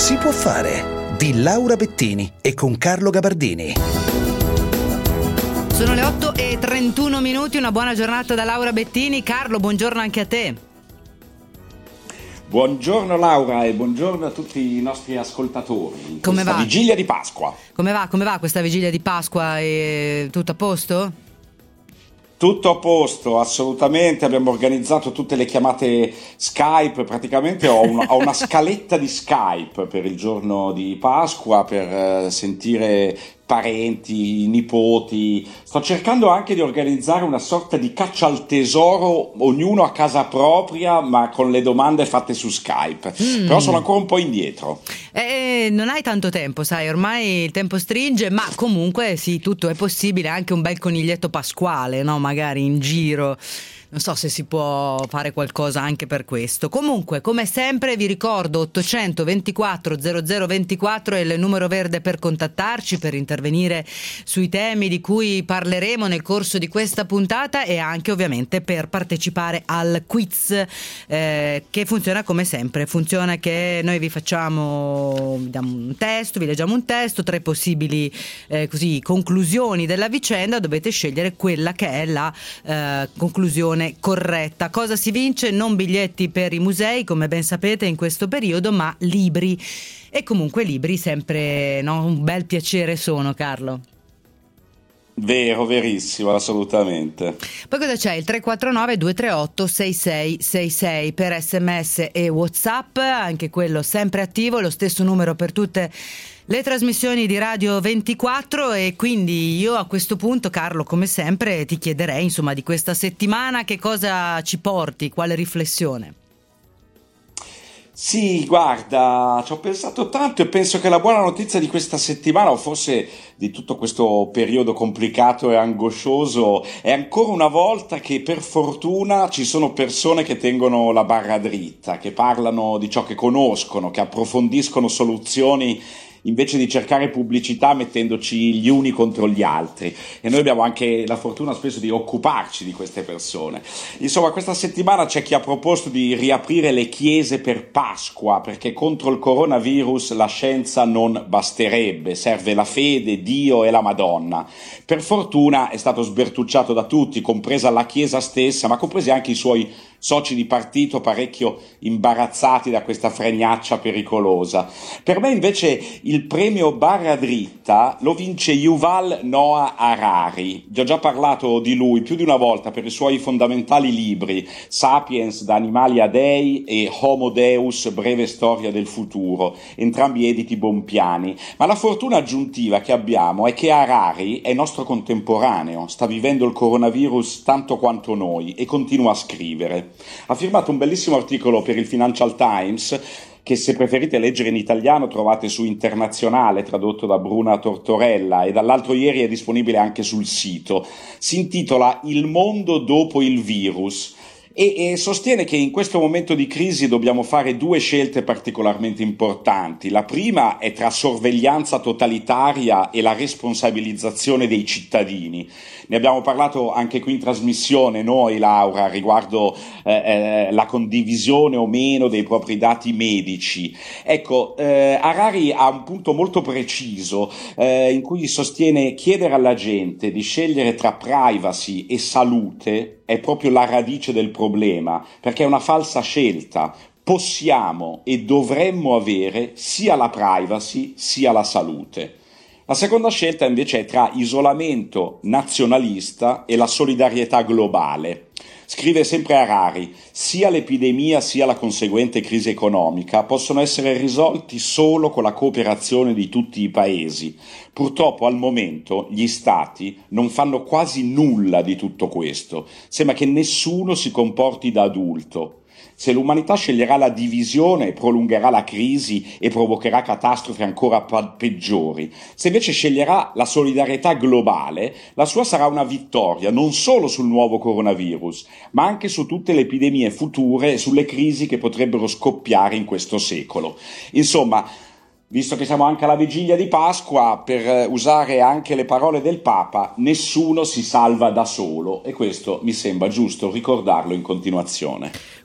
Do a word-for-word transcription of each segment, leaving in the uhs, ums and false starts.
Si può fare di Laura Bettini e con Carlo Gabardini. Sono le otto e trentuno minuti, una buona giornata da Laura Bettini. Carlo, buongiorno anche a te. Buongiorno Laura e buongiorno a tutti i nostri ascoltatori. Come va? Vigilia di Pasqua. Come va? Come va questa vigilia di Pasqua? È tutto a posto? Tutto a posto, assolutamente. Abbiamo organizzato tutte le chiamate Skype, praticamente ho una, ho una scaletta di Skype per il giorno di Pasqua per uh, sentire parenti, nipoti. Sto cercando anche di organizzare una sorta di caccia al tesoro, ognuno a casa propria, ma con le domande fatte su Skype. Mm. Però sono ancora un po' indietro. Eh, non hai tanto tempo, sai, ormai il tempo stringe, ma comunque sì, tutto è possibile, anche un bel coniglietto pasquale, no? Magari in giro. Non so se si può fare qualcosa anche per questo. Comunque, come sempre, vi ricordo ottocento ventiquattro zero zero ventiquattro è il numero verde per contattarci, per intervenire sui temi di cui parleremo nel corso di questa puntata e anche ovviamente per partecipare al quiz eh, che funziona come sempre. Funziona che noi vi facciamo, vi diamo un testo, vi leggiamo un testo, tre possibili eh, così conclusioni della vicenda, dovete scegliere quella che è la eh, conclusione corretta. Cosa si vince? Non biglietti per i musei, come ben sapete in questo periodo, ma libri. E comunque libri sempre, no, un bel piacere sono, Carlo. Vero, verissimo, assolutamente. Poi cosa c'è? Il tre quattro nove due tre otto sei sei sei sei per sms e WhatsApp, anche quello sempre attivo, lo stesso numero per tutte le trasmissioni di Radio ventiquattro. E quindi io a questo punto, Carlo, come sempre ti chiederei insomma di questa settimana che cosa ci porti, quale riflessione? Sì, guarda, ci ho pensato tanto e penso che la buona notizia di questa settimana, o forse di tutto questo periodo complicato e angoscioso, è ancora una volta che per fortuna ci sono persone che tengono la barra dritta, che parlano di ciò che conoscono, che approfondiscono soluzioni invece di cercare pubblicità mettendoci gli uni contro gli altri, e noi abbiamo anche la fortuna spesso di occuparci di queste persone. Insomma, questa settimana c'è chi ha proposto di riaprire le chiese per Pasqua, perché contro il coronavirus la scienza non basterebbe, serve la fede, Dio e la Madonna. Per fortuna è stato sbertucciato da tutti, compresa la Chiesa stessa, ma compresi anche i suoi soci di partito parecchio imbarazzati da questa fregnaccia pericolosa. Per me invece il premio barra dritta lo vince Yuval Noah Harari. Vi ho già parlato di lui più di una volta per i suoi fondamentali libri Sapiens da animali a dei e Homo Deus, breve storia del futuro, entrambi editi Bompiani. Ma la fortuna aggiuntiva che abbiamo è che Harari è nostro contemporaneo, sta vivendo il coronavirus tanto quanto noi e continua a scrivere. Ha firmato un bellissimo articolo per il Financial Times che, se preferite leggere in italiano, trovate su Internazionale, tradotto da Bruna Tortorella, e dall'altro ieri è disponibile anche sul sito. Si intitola Il mondo dopo il virus e, e sostiene che in questo momento di crisi dobbiamo fare due scelte particolarmente importanti. La prima è tra sorveglianza totalitaria e la responsabilizzazione dei cittadini. Ne abbiamo parlato anche qui in trasmissione noi, Laura, riguardo eh, eh, la condivisione o meno dei propri dati medici. Ecco, eh, Harari ha un punto molto preciso eh, in cui sostiene: chiedere alla gente di scegliere tra privacy e salute è proprio la radice del problema, perché è una falsa scelta. Possiamo e dovremmo avere sia la privacy sia la salute. La seconda scelta invece è tra isolamento nazionalista e la solidarietà globale. Scrive sempre Harari: sia l'epidemia sia la conseguente crisi economica possono essere risolti solo con la cooperazione di tutti i paesi. Purtroppo al momento gli stati non fanno quasi nulla di tutto questo. Sembra che nessuno si comporti da adulto. Se l'umanità sceglierà la divisione, prolungherà la crisi e provocherà catastrofi ancora peggiori. Se invece sceglierà la solidarietà globale, la sua sarà una vittoria non solo sul nuovo coronavirus, ma anche su tutte le epidemie future e sulle crisi che potrebbero scoppiare in questo secolo. Insomma, visto che siamo anche alla vigilia di Pasqua, per usare anche le parole del Papa, nessuno si salva da solo, e questo mi sembra giusto ricordarlo in continuazione.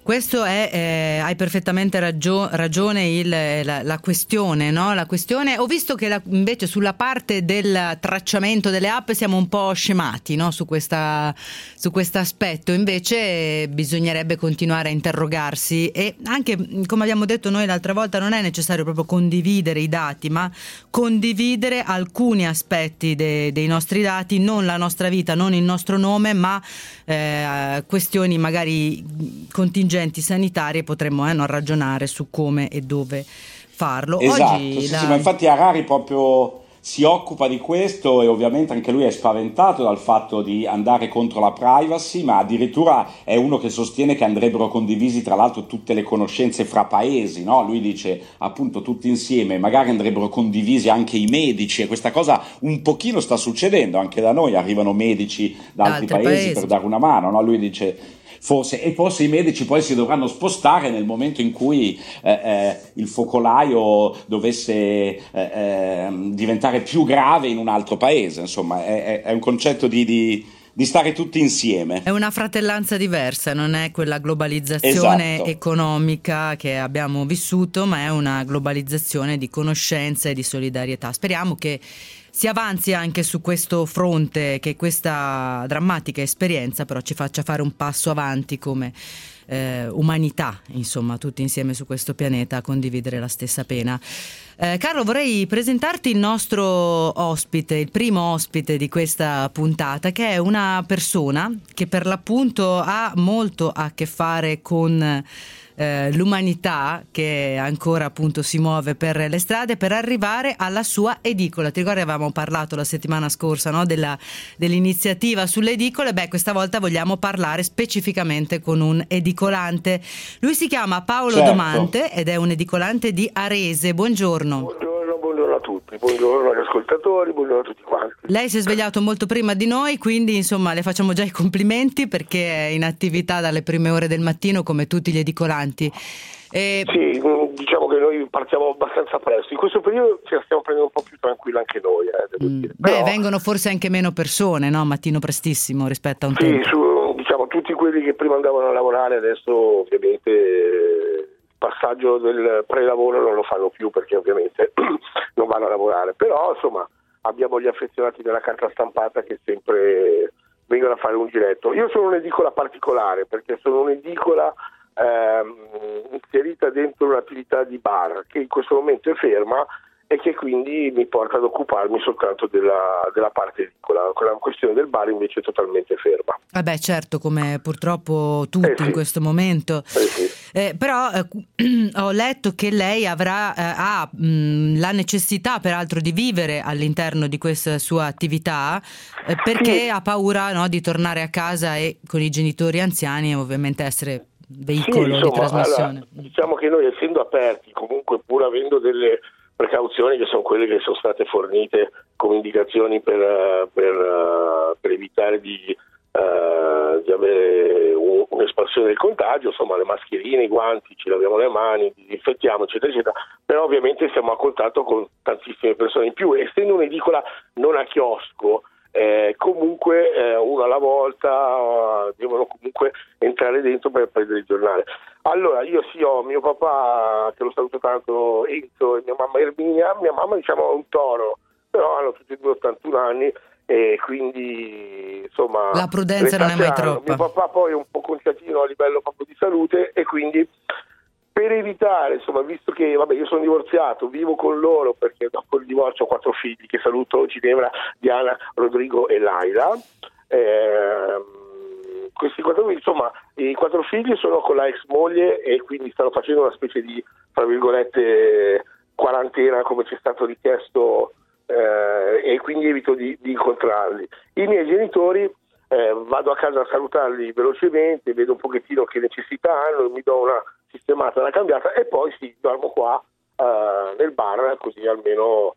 Questo è, eh, hai perfettamente ragio- ragione, il, la, la questione, no? La questione, ho visto che la, invece sulla parte del tracciamento delle app siamo un po' scemati, no? Su questa, su questo aspetto, invece bisognerebbe continuare a interrogarsi e anche, come abbiamo detto noi l'altra volta, non è necessario proprio condividere i dati, ma condividere alcuni aspetti de- dei nostri dati, non la nostra vita, non il nostro nome, ma eh, questioni magari contingenti sanitarie, potremmo eh, non ragionare su come e dove farlo. Esatto, Oggi sì, la... sì, ma infatti Harari proprio si occupa di questo e ovviamente anche lui è spaventato dal fatto di andare contro la privacy, ma addirittura è uno che sostiene che andrebbero condivisi tra l'altro tutte le conoscenze fra paesi, no? Lui dice appunto tutti insieme, magari andrebbero condivisi anche i medici e questa cosa un pochino sta succedendo anche da noi, arrivano medici da, da altri paesi, paesi per dare una mano, no? Lui dice forse, e forse i medici poi si dovranno spostare nel momento in cui eh, eh, il focolaio dovesse eh, eh, diventare più grave in un altro paese, insomma è, è un concetto di, di, di stare tutti insieme. È una fratellanza diversa, non è quella globalizzazione esatto. economica che abbiamo vissuto, ma è una globalizzazione di conoscenza e di solidarietà. Speriamo che si avanzi anche su questo fronte, che questa drammatica esperienza però ci faccia fare un passo avanti come eh, umanità, insomma, tutti insieme su questo pianeta a condividere la stessa pena. Eh, Carlo, vorrei presentarti il nostro ospite, il primo ospite di questa puntata, che è una persona che per l'appunto ha molto a che fare con Eh, l'umanità, che ancora appunto si muove per le strade per arrivare alla sua edicola. Ti ricordi, avevamo parlato la settimana scorsa, no? Della, dell'iniziativa sulle edicole? Beh, questa volta vogliamo parlare specificamente con un edicolante. Lui si chiama Paolo certo. Domante ed è un edicolante di Arese. Buongiorno. Buongiorno, buongiorno a tutti, buongiorno agli ascoltatori, buongiorno a tutti quanti. Lei si è svegliato molto prima di noi, quindi insomma le facciamo già i complimenti perché è in attività dalle prime ore del mattino come tutti gli edicolanti. E... Sì, diciamo che noi partiamo abbastanza presto, in questo periodo ce la stiamo prendendo un po' più tranquilla anche noi. Eh, devo mm. dire. Beh, Però, vengono forse anche meno persone, no? Mattino prestissimo rispetto a un sì, tempo. Su, diciamo tutti quelli che prima andavano a lavorare adesso ovviamente il passaggio del pre-lavoro non lo fanno più perché ovviamente non vanno a lavorare, però insomma abbiamo gli affezionati della carta stampata che sempre vengono a fare un giretto. Io sono un'edicola particolare perché sono un'edicola ehm, inserita dentro un'attività di bar che in questo momento è ferma e che quindi mi porta ad occuparmi soltanto della, della parte edicola. La questione del bar invece è totalmente ferma. Eh beh, certo, come purtroppo tutti eh sì. in questo momento. Eh sì. eh, però eh, ho letto che lei avrà eh, ha mh, la necessità peraltro di vivere all'interno di questa sua attività eh, perché sì. ha paura, no, di tornare a casa e con i genitori anziani e ovviamente essere veicolo sì, insomma, di trasmissione. Allora, diciamo che noi essendo aperti, comunque pur avendo delle precauzioni che sono quelle che sono state fornite come indicazioni per, per, per evitare di, uh, di avere un, un'espansione del contagio, insomma le mascherine, i guanti, ci laviamo le mani, disinfettiamo eccetera eccetera, però ovviamente siamo a contatto con tantissime persone in più, essendo un'edicola non a chiosco, Eh, comunque eh, uno alla volta uh, devono comunque entrare dentro per prendere il giornale. Allora io sì ho mio papà, che lo saluto tanto, Enzo, e mia mamma Erminia. Mia mamma diciamo è un toro, però hanno tutti e due ottantuno anni e quindi insomma la prudenza non è mai troppa. Mio papà poi è un po' conciatino a livello proprio di salute e quindi per evitare, insomma, visto che vabbè io sono divorziato, vivo con loro perché dopo il divorzio ho quattro figli che saluto, Ginevra, Diana, Rodrigo e Laila. Eh, questi quattro figli, insomma, i quattro figli sono con la ex moglie e quindi stanno facendo una specie di, tra virgolette, quarantena come ci è stato richiesto eh, e quindi evito di, di incontrarli. I miei genitori eh, vado a casa a salutarli velocemente, vedo un pochettino che necessità hanno, mi do una sistemata, una cambiata e poi sì, dormo qua uh, nel bar, così almeno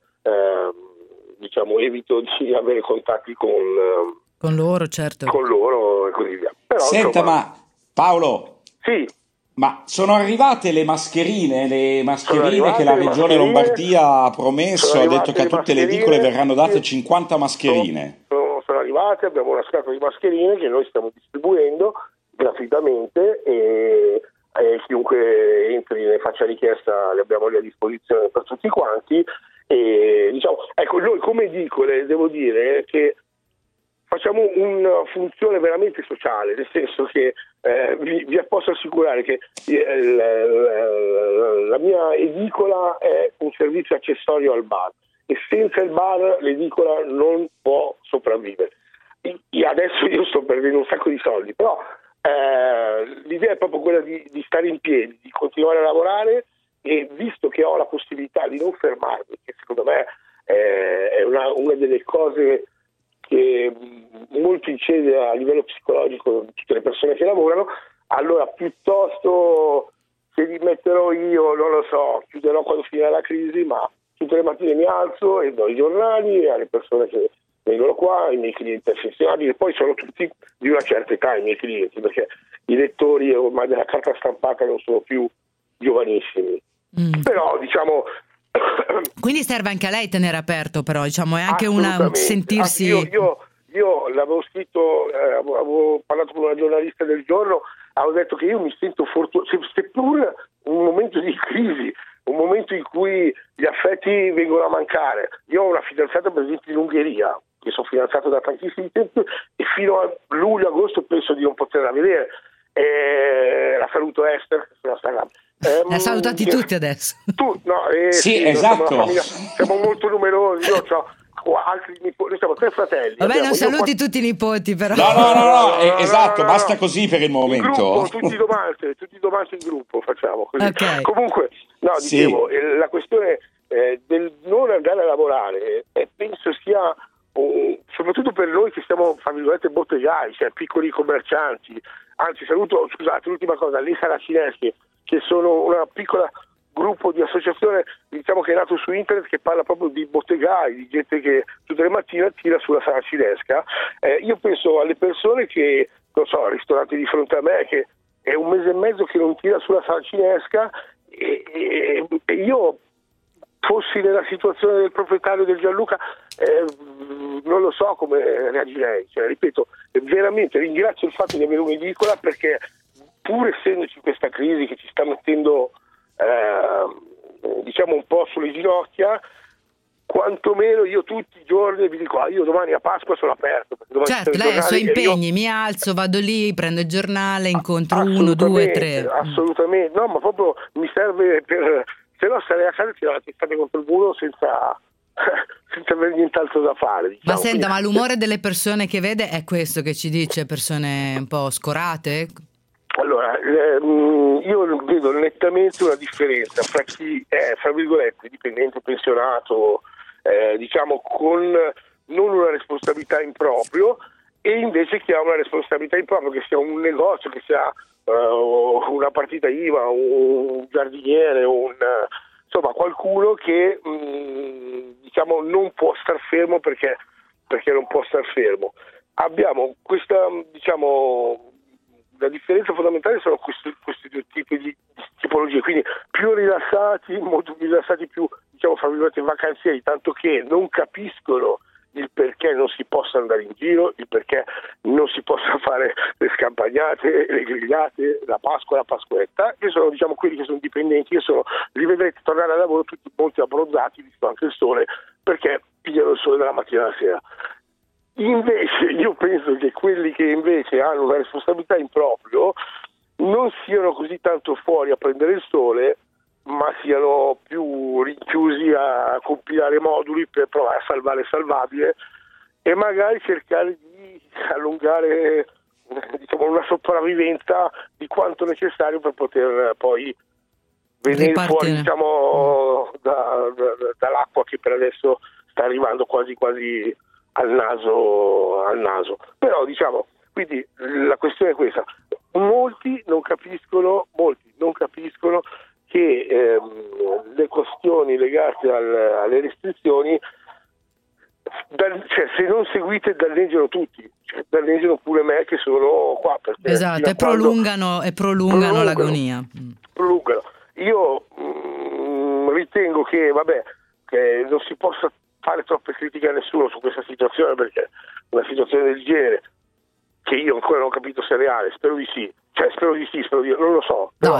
uh, diciamo evito di avere contatti con, uh, con loro, certo. Con loro e così via. Però, Senta, insomma, ma Paolo, sì. Ma sono arrivate le mascherine, le mascherine che la regione Lombardia ha promesso, ha detto che a tutte le edicole verranno date cinquanta mascherine. Sono, sono arrivate, abbiamo una scatola di mascherine che noi stiamo distribuendo gratuitamente e eh, chiunque entri ne faccia richiesta, le abbiamo lì a disposizione per tutti quanti. E diciamo, ecco, noi come edicole devo dire che facciamo una funzione veramente sociale, nel senso che eh, vi, vi posso assicurare che eh, la, la, la mia edicola è un servizio accessorio al bar, e senza il bar l'edicola non può sopravvivere. Io adesso io sto perdendo un sacco di soldi, però eh, l'idea è proprio quella di, di stare in piedi, di continuare a lavorare, e visto che ho la possibilità di non fermarmi, che secondo me eh, è una, una delle cose che molto incide a livello psicologico di tutte le persone che lavorano, allora piuttosto che li metterò io, non lo so, chiuderò quando finirà la crisi, ma tutte le mattine mi alzo e do i giornali alle persone che vengono qua, i miei clienti affezionati, e poi sono tutti di una certa età i miei clienti, perché i lettori ormai della carta stampata non sono più giovanissimi. Mm. Però diciamo quindi serve anche a lei tenere aperto, però diciamo è anche una sentirsi io, io, io l'avevo scritto, eh, avevo parlato con una giornalista del giorno, avevo detto che io mi sento fortunato, seppur un momento di crisi, un momento in cui gli affetti vengono a mancare. Io ho una fidanzata per esempio in Ungheria, che sono fidanzato da tantissimi tempi, e fino a luglio-agosto penso di non poterla vedere. E la saluto Esther sulla Instagram. Eh, eh, salutati eh, tutti adesso. Tu, no, eh, sì, sì, esatto. Siamo, famiglia, siamo molto numerosi. Io ho altri nipoti, noi siamo tre fratelli. Vabbè, abbiamo, non saluti quattro... tutti i nipoti, però. No, no, no, no, no, eh, no esatto, no, no, basta no. così per il momento. In gruppo, tutti domani, tutti domani in gruppo facciamo così. Okay. Comunque, no, sì. dicevo, eh, la questione eh, del non andare a lavorare eh, penso sia uh, soprattutto per noi che siamo, fra virgolette, bottegai, cioè piccoli commercianti. Anzi, saluto, scusate, l'ultima cosa, le Saracinesche, che sono una piccola gruppo di associazione, diciamo, che è nato su internet, che parla proprio di bottegai, di gente che tutte le mattine tira sulla saracinesca. Eh, io penso alle persone che, non so, al ristorante di fronte a me, che è un mese e mezzo che non tira sulla saracinesca, e, e, e io fossi nella situazione del proprietario del Gianluca, eh, non lo so come reagirei. Cioè, ripeto, veramente ringrazio il fatto di avere un'edicola, perché pur essendoci questa crisi che ci sta mettendo eh, diciamo un po' sulle ginocchia, quantomeno io tutti i giorni vi dico, ah, io domani a Pasqua sono aperto. Certo, lei ha i suoi impegni, io... mi alzo, vado lì, prendo il giornale, incontro uno, due, tre. Assolutamente, no, ma proprio mi serve per... se no sarei a casa e tirare la testata contro il muro senza... senza avere nient'altro da fare, diciamo. Ma senta, ma l'umore delle persone che vede è questo che ci dice? Persone un po' scorate? Allora, ehm, io vedo nettamente una differenza fra chi è, fra virgolette, dipendente, pensionato, eh, diciamo con non una responsabilità in proprio, e invece chi ha una responsabilità in proprio, che sia un negozio, che sia uh, una partita I V A, un giardiniere, un, insomma qualcuno che mh, diciamo non può star fermo perché, perché non può star fermo. Abbiamo questa, diciamo, la differenza fondamentale sono questi, questi due tipi di, di tipologie, quindi più rilassati, molto più rilassati, più, diciamo, fra virgolette, vacanzieri, tanto che non capiscono il perché non si possa andare in giro, il perché non si possa fare le scampagnate, le grigliate, la Pasqua, la Pasquetta, che sono, diciamo, quelli che sono dipendenti, che sono, li vedrete tornare a lavoro tutti molti abbronzati, visto anche il sole, perché pigliano il sole dalla mattina alla sera. Invece io penso che quelli che invece hanno una responsabilità in proprio non siano così tanto fuori a prendere il sole, ma siano più rinchiusi a compilare moduli per provare a salvare il salvabile, e magari cercare di allungare, diciamo, una sopravvivenza di quanto necessario per poter poi venire Ripartire. fuori, diciamo, da, da, dall'acqua che per adesso sta arrivando quasi quasi al naso, al naso. Però, diciamo, quindi la questione è questa: molti non capiscono, molti non capiscono che ehm, le questioni legate al, alle restrizioni, dal, cioè, se non seguite, danneggiano tutti, cioè, danneggiano pure me che sono qua. Perché esatto, e prolungano, e prolungano, prolungano l'agonia. Prolungano. Io mh, ritengo che, vabbè, che non si possa fare troppe critiche a nessuno su questa situazione, perché una situazione del genere, che io ancora non ho capito se è reale, spero di sì, cioè spero di sì, spero di non lo so. No,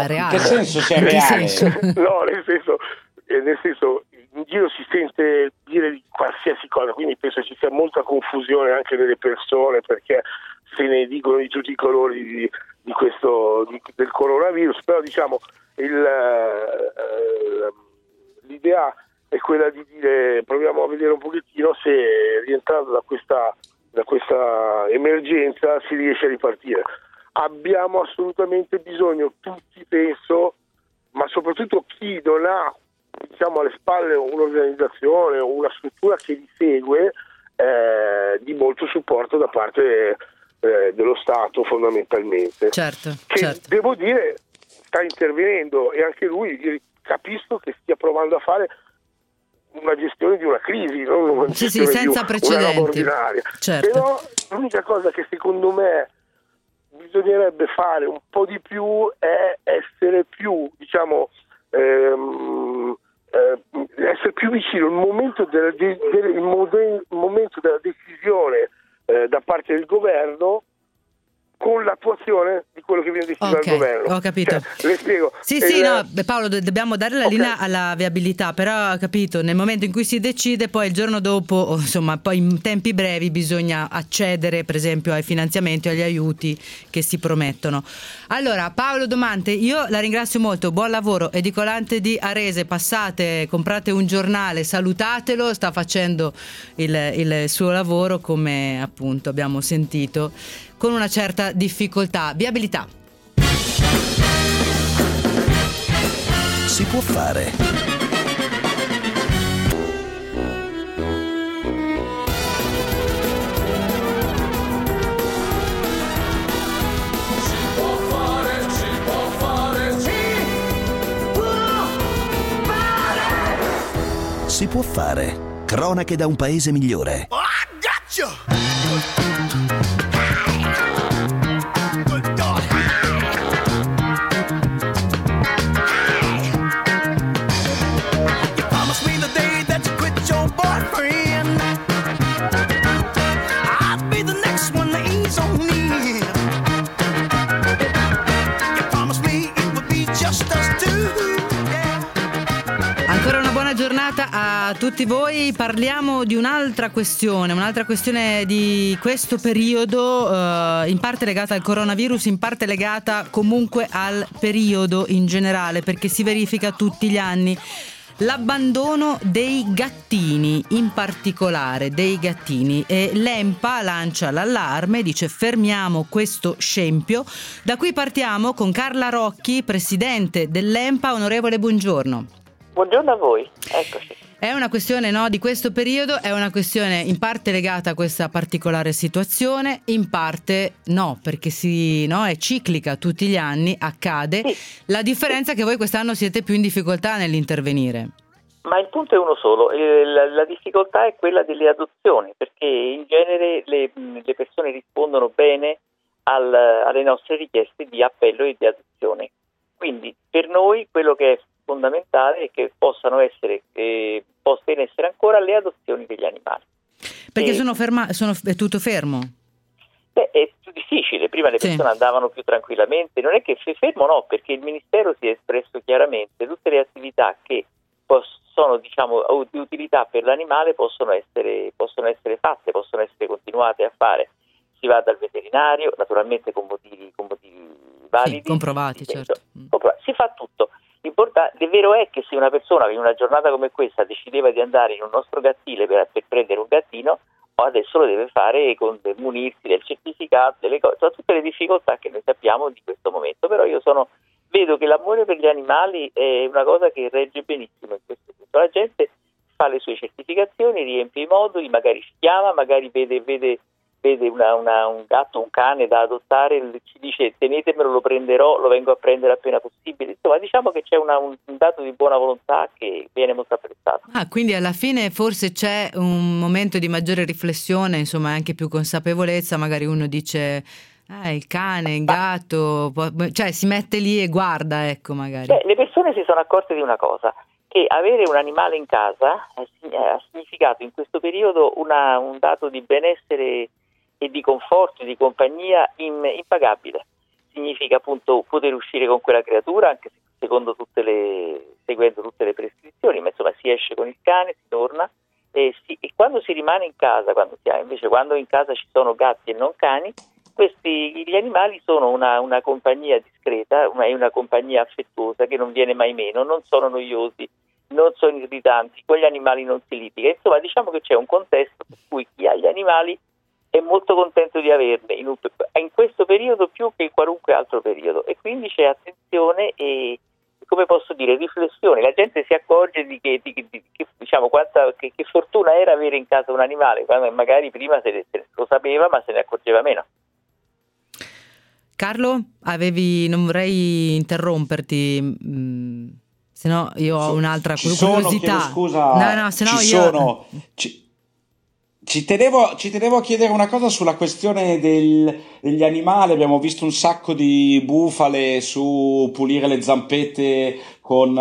è reale. Che senso sia In che reale? senso? No, nel senso, eh, nel senso, in giro si sente dire di qualsiasi cosa, quindi penso ci sia molta confusione anche nelle persone, perché se ne dicono di tutti i colori di, di questo di, del coronavirus, però diciamo il, eh, l'idea è quella di dire proviamo a vedere un pochettino se rientrando da questa da questa emergenza si riesce a ripartire. Abbiamo assolutamente bisogno tutti, penso, ma soprattutto chi non ha, diciamo, alle spalle un'organizzazione o una struttura che li segue, eh, di molto supporto da parte eh, dello Stato, fondamentalmente. Certo, che certo. devo dire sta intervenendo, e anche lui capisco che stia provando a fare una gestione di una crisi, non una Sì, sì, gestione senza di precedenti. una roba ordinaria. Certo. Però l'unica cosa che secondo me bisognerebbe fare un po' di più è essere più, diciamo, ehm, eh, essere più vicino al momento della, de, del, il mode, il momento della decisione eh, da parte del governo, con l'attuazione di quello che viene deciso Ok, dal governo. ho capito. Cioè, le spiego. Sì, Il- sì, no, beh, Paolo, do- dobbiamo dare la Ok. linea alla viabilità, però ho capito, nel momento in cui si decide, poi il giorno dopo, o insomma, poi in tempi brevi bisogna accedere, per esempio, ai finanziamenti o agli aiuti che si promettono. Allora, Paolo Domante, io la ringrazio molto, buon lavoro. Edicolante di Arese, passate, comprate un giornale, salutatelo, sta facendo il, il suo lavoro, come appunto abbiamo sentito, con una certa difficoltà. Viabilità. Si può fare. Si può fare. Cronache da un paese migliore. Ancora una buona giornata a tutti voi. Parliamo di un'altra questione, un'altra questione di questo periodo, eh, in parte legata al coronavirus, in parte legata comunque al periodo in generale, perché si verifica tutti gli anni. L'abbandono dei gattini, in particolare dei gattini, e l'ENPA lancia l'allarme, dice fermiamo questo scempio. Da qui partiamo con Carla Rocchi, presidente dell'ENPA. Onorevole, buongiorno. Buongiorno a voi, eccoci. È una questione, no, di questo periodo, è una questione in parte legata a questa particolare situazione, in parte no, perché si, no, è ciclica, tutti gli anni accade. Sì. La differenza è che voi quest'anno siete più in difficoltà nell'intervenire. Ma il punto è uno solo, eh, la, la difficoltà è quella delle adozioni, perché in genere le, le persone rispondono bene al, alle nostre richieste di appello e di adozione. Quindi per noi quello che è fondamentale è che possano essere eh, poste in essere ancora le adozioni degli animali. Perché E, sono ferma, sono, è tutto fermo? beh, è più difficile, prima le Sì. persone andavano più tranquillamente, non è che se fermo no, perché il Ministero si è espresso chiaramente, tutte le attività che sono, diciamo, di utilità per l'animale possono essere, possono essere fatte, possono essere continuate a fare. Si va dal veterinario, naturalmente con motivi, con motivi validi. Sì, comprovati, si, certo. si fa tutto. L'importante, il vero è che se una persona in una giornata come questa decideva di andare in un nostro gattile per, per prendere un gattino, adesso lo deve fare con munirsi del certificato, delle cose, sono tutte le difficoltà che noi sappiamo di questo momento. Però io sono vedo che l'amore per gli animali è una cosa che regge benissimo in questo punto. La gente fa le sue certificazioni, riempie i moduli, magari ci chiama, magari vede, vede, vede una, una, un gatto, un cane da adottare, ci dice tenetemelo, lo prenderò, lo vengo a prendere appena possibile. Insomma, diciamo che c'è una, un, un dato di buona volontà che viene molto apprezzato. Ah, quindi alla fine forse c'è un momento di maggiore riflessione, insomma anche più consapevolezza, magari uno dice eh, il cane, il gatto, cioè si mette lì e guarda, ecco, magari. Beh, le persone si sono accorte di una cosa, che avere un animale in casa ha significato in questo periodo una, un dato di benessere e di conforto e di compagnia in, impagabile. significa appunto poter uscire con quella creatura, anche se secondo tutte le, seguendo tutte le prescrizioni, ma insomma si esce con il cane, si torna, e, si, e quando si rimane in casa, quando si ha, invece quando in casa ci sono gatti e non cani, questi gli animali sono una, una compagnia discreta, una, una compagnia affettuosa che non viene mai meno, non sono noiosi, non sono irritanti, con gli animali non si litiga, insomma diciamo che c'è un contesto per cui chi ha gli animali è molto contento di averne in, un, in questo periodo più che in qualunque altro periodo, e quindi c'è attenzione e, come posso dire, riflessione. La gente si accorge di che, di, di, che diciamo quanta che, che fortuna era avere in casa un animale, quando magari prima se, se lo sapeva ma se ne accorgeva meno. Carlo, avevi, non vorrei interromperti, mh, se no io ho un'altra ci curiosità. Sono, scusa, no, no, se no ci io... sono... Ci... Ci tenevo, ci tenevo a chiedere una cosa sulla questione del, degli animali. Abbiamo visto un sacco di bufale su pulire le zampette con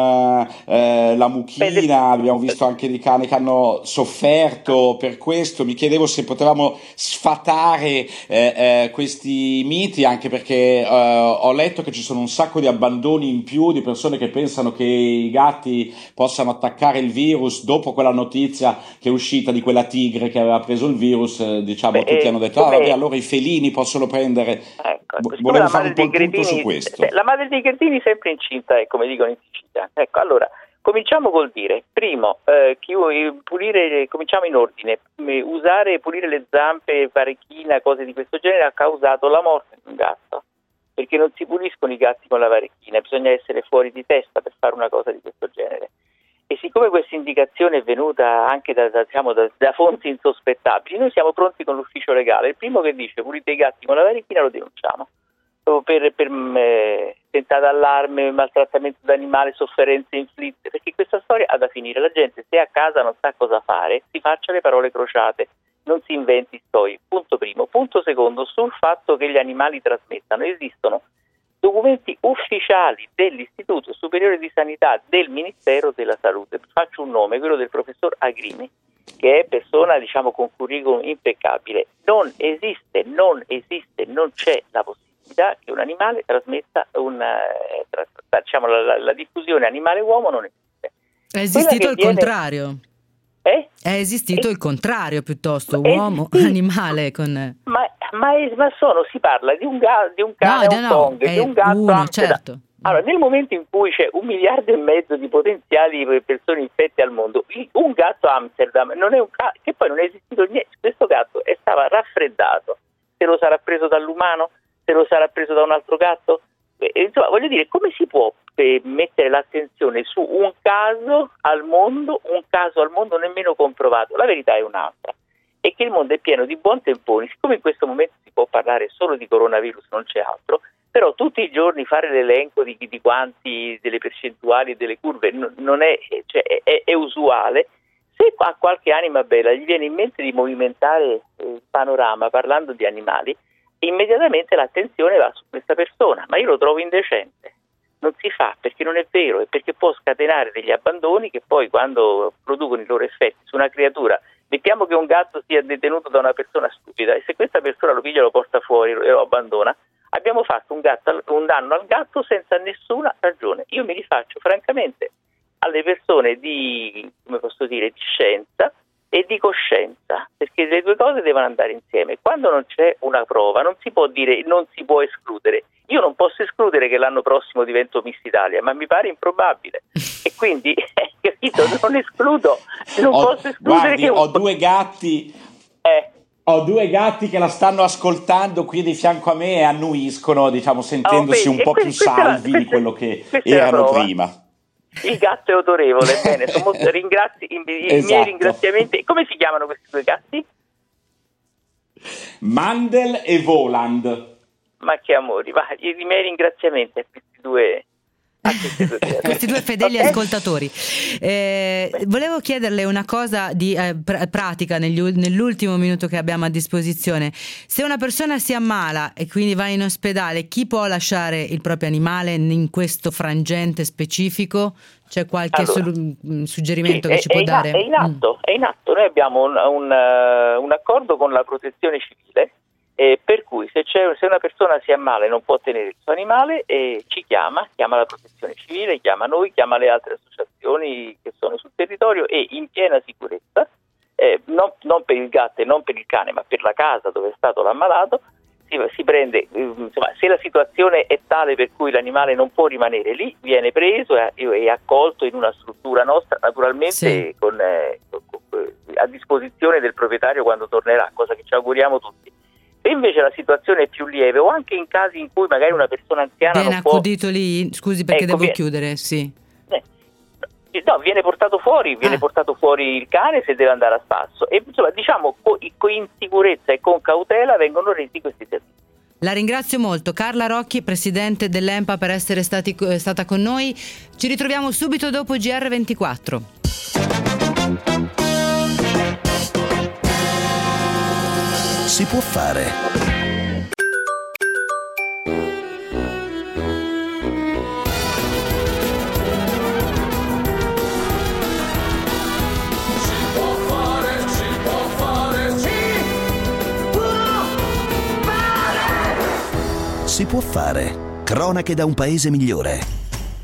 eh, la mucchina, abbiamo visto anche di cani che hanno sofferto per questo. Mi chiedevo se potevamo sfatare eh, eh, questi miti, anche perché eh, ho letto che ci sono un sacco di abbandoni in più di persone che pensano che i gatti possano attaccare il virus. Dopo quella notizia che è uscita di quella tigre che aveva preso il virus, eh, diciamo Beh, tutti eh, hanno detto ah vabbè, allora i felini possono prendere. Ecco, ecco. Volevo fare un po' il punto gretini, su questo. Beh, la madre dei gretini sempre incinta, è come dicono in Sicilia. Ecco, allora cominciamo col dire, primo, eh, chi, pulire, cominciamo in ordine, usare pulire le zampe, fare china, cose di questo genere ha causato la morte di un gatto, perché non si puliscono i gatti con la varechina, bisogna essere fuori di testa per fare una cosa di questo genere. E siccome questa indicazione è venuta anche da, da, diciamo, da, da fonti insospettabili, noi siamo pronti con l'ufficio legale. Il primo che dice pulite i gatti con la varechina lo denunciamo per, per eh, tentato allarme, maltrattamento d'animale, sofferenze inflitte, perché questa storia ha da finire. La gente, se a casa non sa cosa fare, si faccia le parole crociate, non si inventi storie. Punto primo. Punto secondo, sul fatto che gli animali trasmettano, esistono documenti ufficiali dell'Istituto Superiore di Sanità del Ministero della Salute. Faccio un nome, quello del professor Agrini, che è persona, diciamo, con curriculum impeccabile. Non esiste, non esiste, non c'è la possibilità che un animale trasmetta una, tra, diciamo, la, la, la diffusione animale-uomo non esiste. È esistito il viene... contrario. Eh? È esistito eh? il contrario piuttosto, Eh, uomo, sì. animale con... Ma, ma, è, ma sono, si parla di un, ga, di un cane no, Hong no, Kong, no, di un gatto uno, Amsterdam. certo. Allora, nel momento in cui c'è un miliardo e mezzo di potenziali persone infette al mondo, un gatto Amsterdam non è un gatto, che poi non è esistito niente. Questo gatto è stava raffreddato. Se lo sarà preso dall'umano? Se lo sarà preso da un altro gatto? Eh, insomma, voglio dire, come si può eh, mettere l'attenzione su un caso al mondo, un caso al mondo nemmeno comprovato? La verità è un'altra. È che il mondo è pieno di buontemponi. Siccome in questo momento si può parlare solo di coronavirus, non c'è altro, però tutti i giorni fare l'elenco di, di quanti, delle percentuali e delle curve non, non è, cioè, è, è usuale. Se a qualche anima bella gli viene in mente di movimentare il panorama parlando di animali, immediatamente l'attenzione va su questa persona, ma io lo trovo indecente. Non si fa perché non è vero e perché può scatenare degli abbandoni che poi, quando producono i loro effetti su una creatura, mettiamo che un gatto sia detenuto da una persona stupida e se questa persona lo piglia, lo porta fuori e lo abbandona, abbiamo fatto un, gatto, un danno al gatto senza nessuna ragione. Io mi rifaccio francamente alle persone di, come posso dire, di scienza e di coscienza, perché le due cose devono andare insieme. Quando non c'è una prova non si può dire, non si può escludere. Io non posso escludere che l'anno prossimo divento Miss Italia, ma mi pare improbabile e quindi capito, non escludo, non ho, posso escludere guardi, che un... ho due gatti eh. Ho due gatti che la stanno ascoltando qui di fianco a me e annuiscono, diciamo, sentendosi oh, un po' que- più salvi la, di quello che prova. erano prima. Il gatto è odorevole, bene, sono molto, ringrazi, i, i Esatto. miei ringraziamenti. Come si chiamano questi due gatti? Mandel e Voland. Ma che amori, va, i, i miei ringraziamenti a questi due... questi due fedeli okay. ascoltatori. Eh, volevo chiederle una cosa di eh, pr- pratica negli, nell'ultimo minuto che abbiamo a disposizione. Se una persona si ammala e quindi va in ospedale, chi può lasciare il proprio animale in questo frangente specifico? C'è qualche allora, su- suggerimento sì, che ci è, può è dare? In, è in atto, mm. è in atto. Noi abbiamo un, un, un accordo con la protezione civile Eh, per cui se, c'è, se una persona si ammala e non può tenere il suo animale, eh, ci chiama, chiama la protezione civile, chiama noi, chiama le altre associazioni che sono sul territorio e in piena sicurezza, eh, non, non per il gatto e non per il cane, ma per la casa dove è stato l'ammalato, si, si prende, insomma, se la situazione è tale per cui l'animale non può rimanere lì, viene preso e, e accolto in una struttura nostra, naturalmente sì. con, eh, con, con, a disposizione del proprietario quando tornerà, cosa che ci auguriamo tutti. Se invece la situazione è più lieve, o anche in casi in cui magari una persona anziana viene non può... accudito lì, scusi perché ecco, devo viene... chiudere, sì. Eh, no, viene portato fuori, viene ah. portato fuori il cane se deve andare a spasso. E insomma, diciamo, in sicurezza e con cautela vengono resi questi servizi. La ringrazio molto, Carla Rocchi, presidente dell'Empa, per essere stati, stata con noi. Ci ritroviamo subito dopo G R ventiquattro. Si può fare. Si può fare, si può fare, si può fare. Si può fare. Cronache da un paese migliore.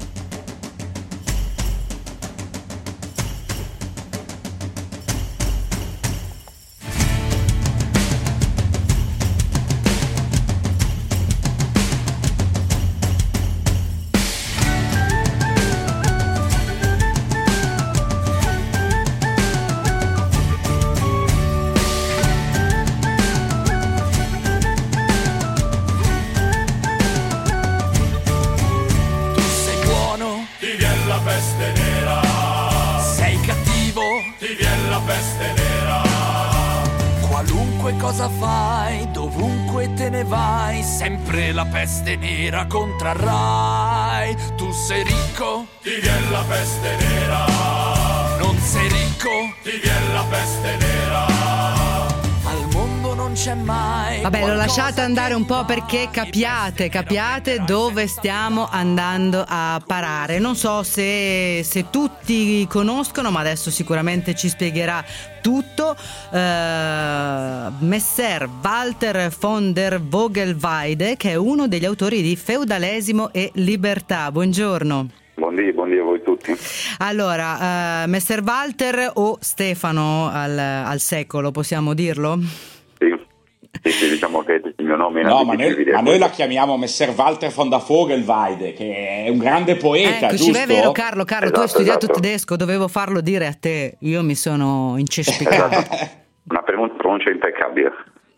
Sempre la peste nera contrarrai. Tu sei ricco, ti viene la peste nera. Non sei ricco, ti viene la peste nera. Al mondo non c'è mai. Vabbè, lo lasciate andare un po' perché capiate, capiate dove stiamo andando a parare. Non so se, se tutti conoscono, ma adesso sicuramente ci spiegherà tutto. Uh, Messer Walter von der Vogelweide, che è uno degli autori di Feudalesimo e Libertà. Buongiorno. Buondì, buondì a voi tutti. Allora, uh, Messer Walter o Stefano al, al secolo, possiamo dirlo? Sì. Sì, sì, diciamo che il mio nome è no, ma noi, ma noi la chiamiamo Messer Walter von der Vogelweide, che è un grande poeta, ecco, giusto? È vero, Carlo, Carlo esatto, tu hai studiato esatto. tedesco, dovevo farlo dire a te, io mi sono incespicato. Esatto. Una pronuncia impeccabile.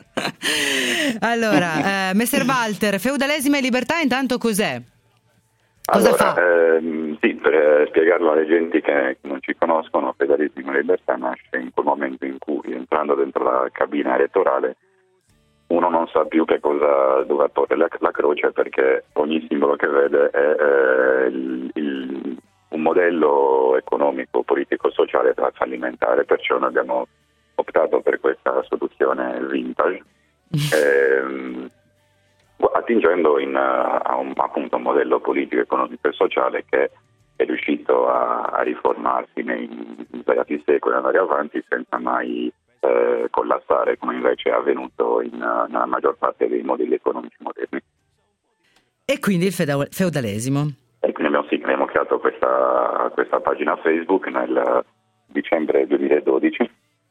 Allora, eh, Messer Walter, Feudalesimo e Libertà intanto cos'è? Cosa allora, fa? Ehm, sì, per eh, spiegarlo alle genti che non ci conoscono, Feudalesimo e Libertà nasce in quel momento in cui, entrando dentro la cabina elettorale, uno non sa più che cosa dove porre la, la croce, perché ogni simbolo che vede è eh, il, il, un modello economico, politico, sociale fallimentare, perciò noi abbiamo optato per questa soluzione vintage, ehm, attingendo in, a un, appunto, un modello politico, economico e sociale che è riuscito a, a riformarsi nei svariati secoli, andare avanti senza mai Eh, collassare, come invece è avvenuto in, uh, nella maggior parte dei modelli economici moderni. E quindi il feda- feudalesimo. E quindi abbiamo, sì, abbiamo creato questa, questa pagina Facebook nel dicembre duemiladodici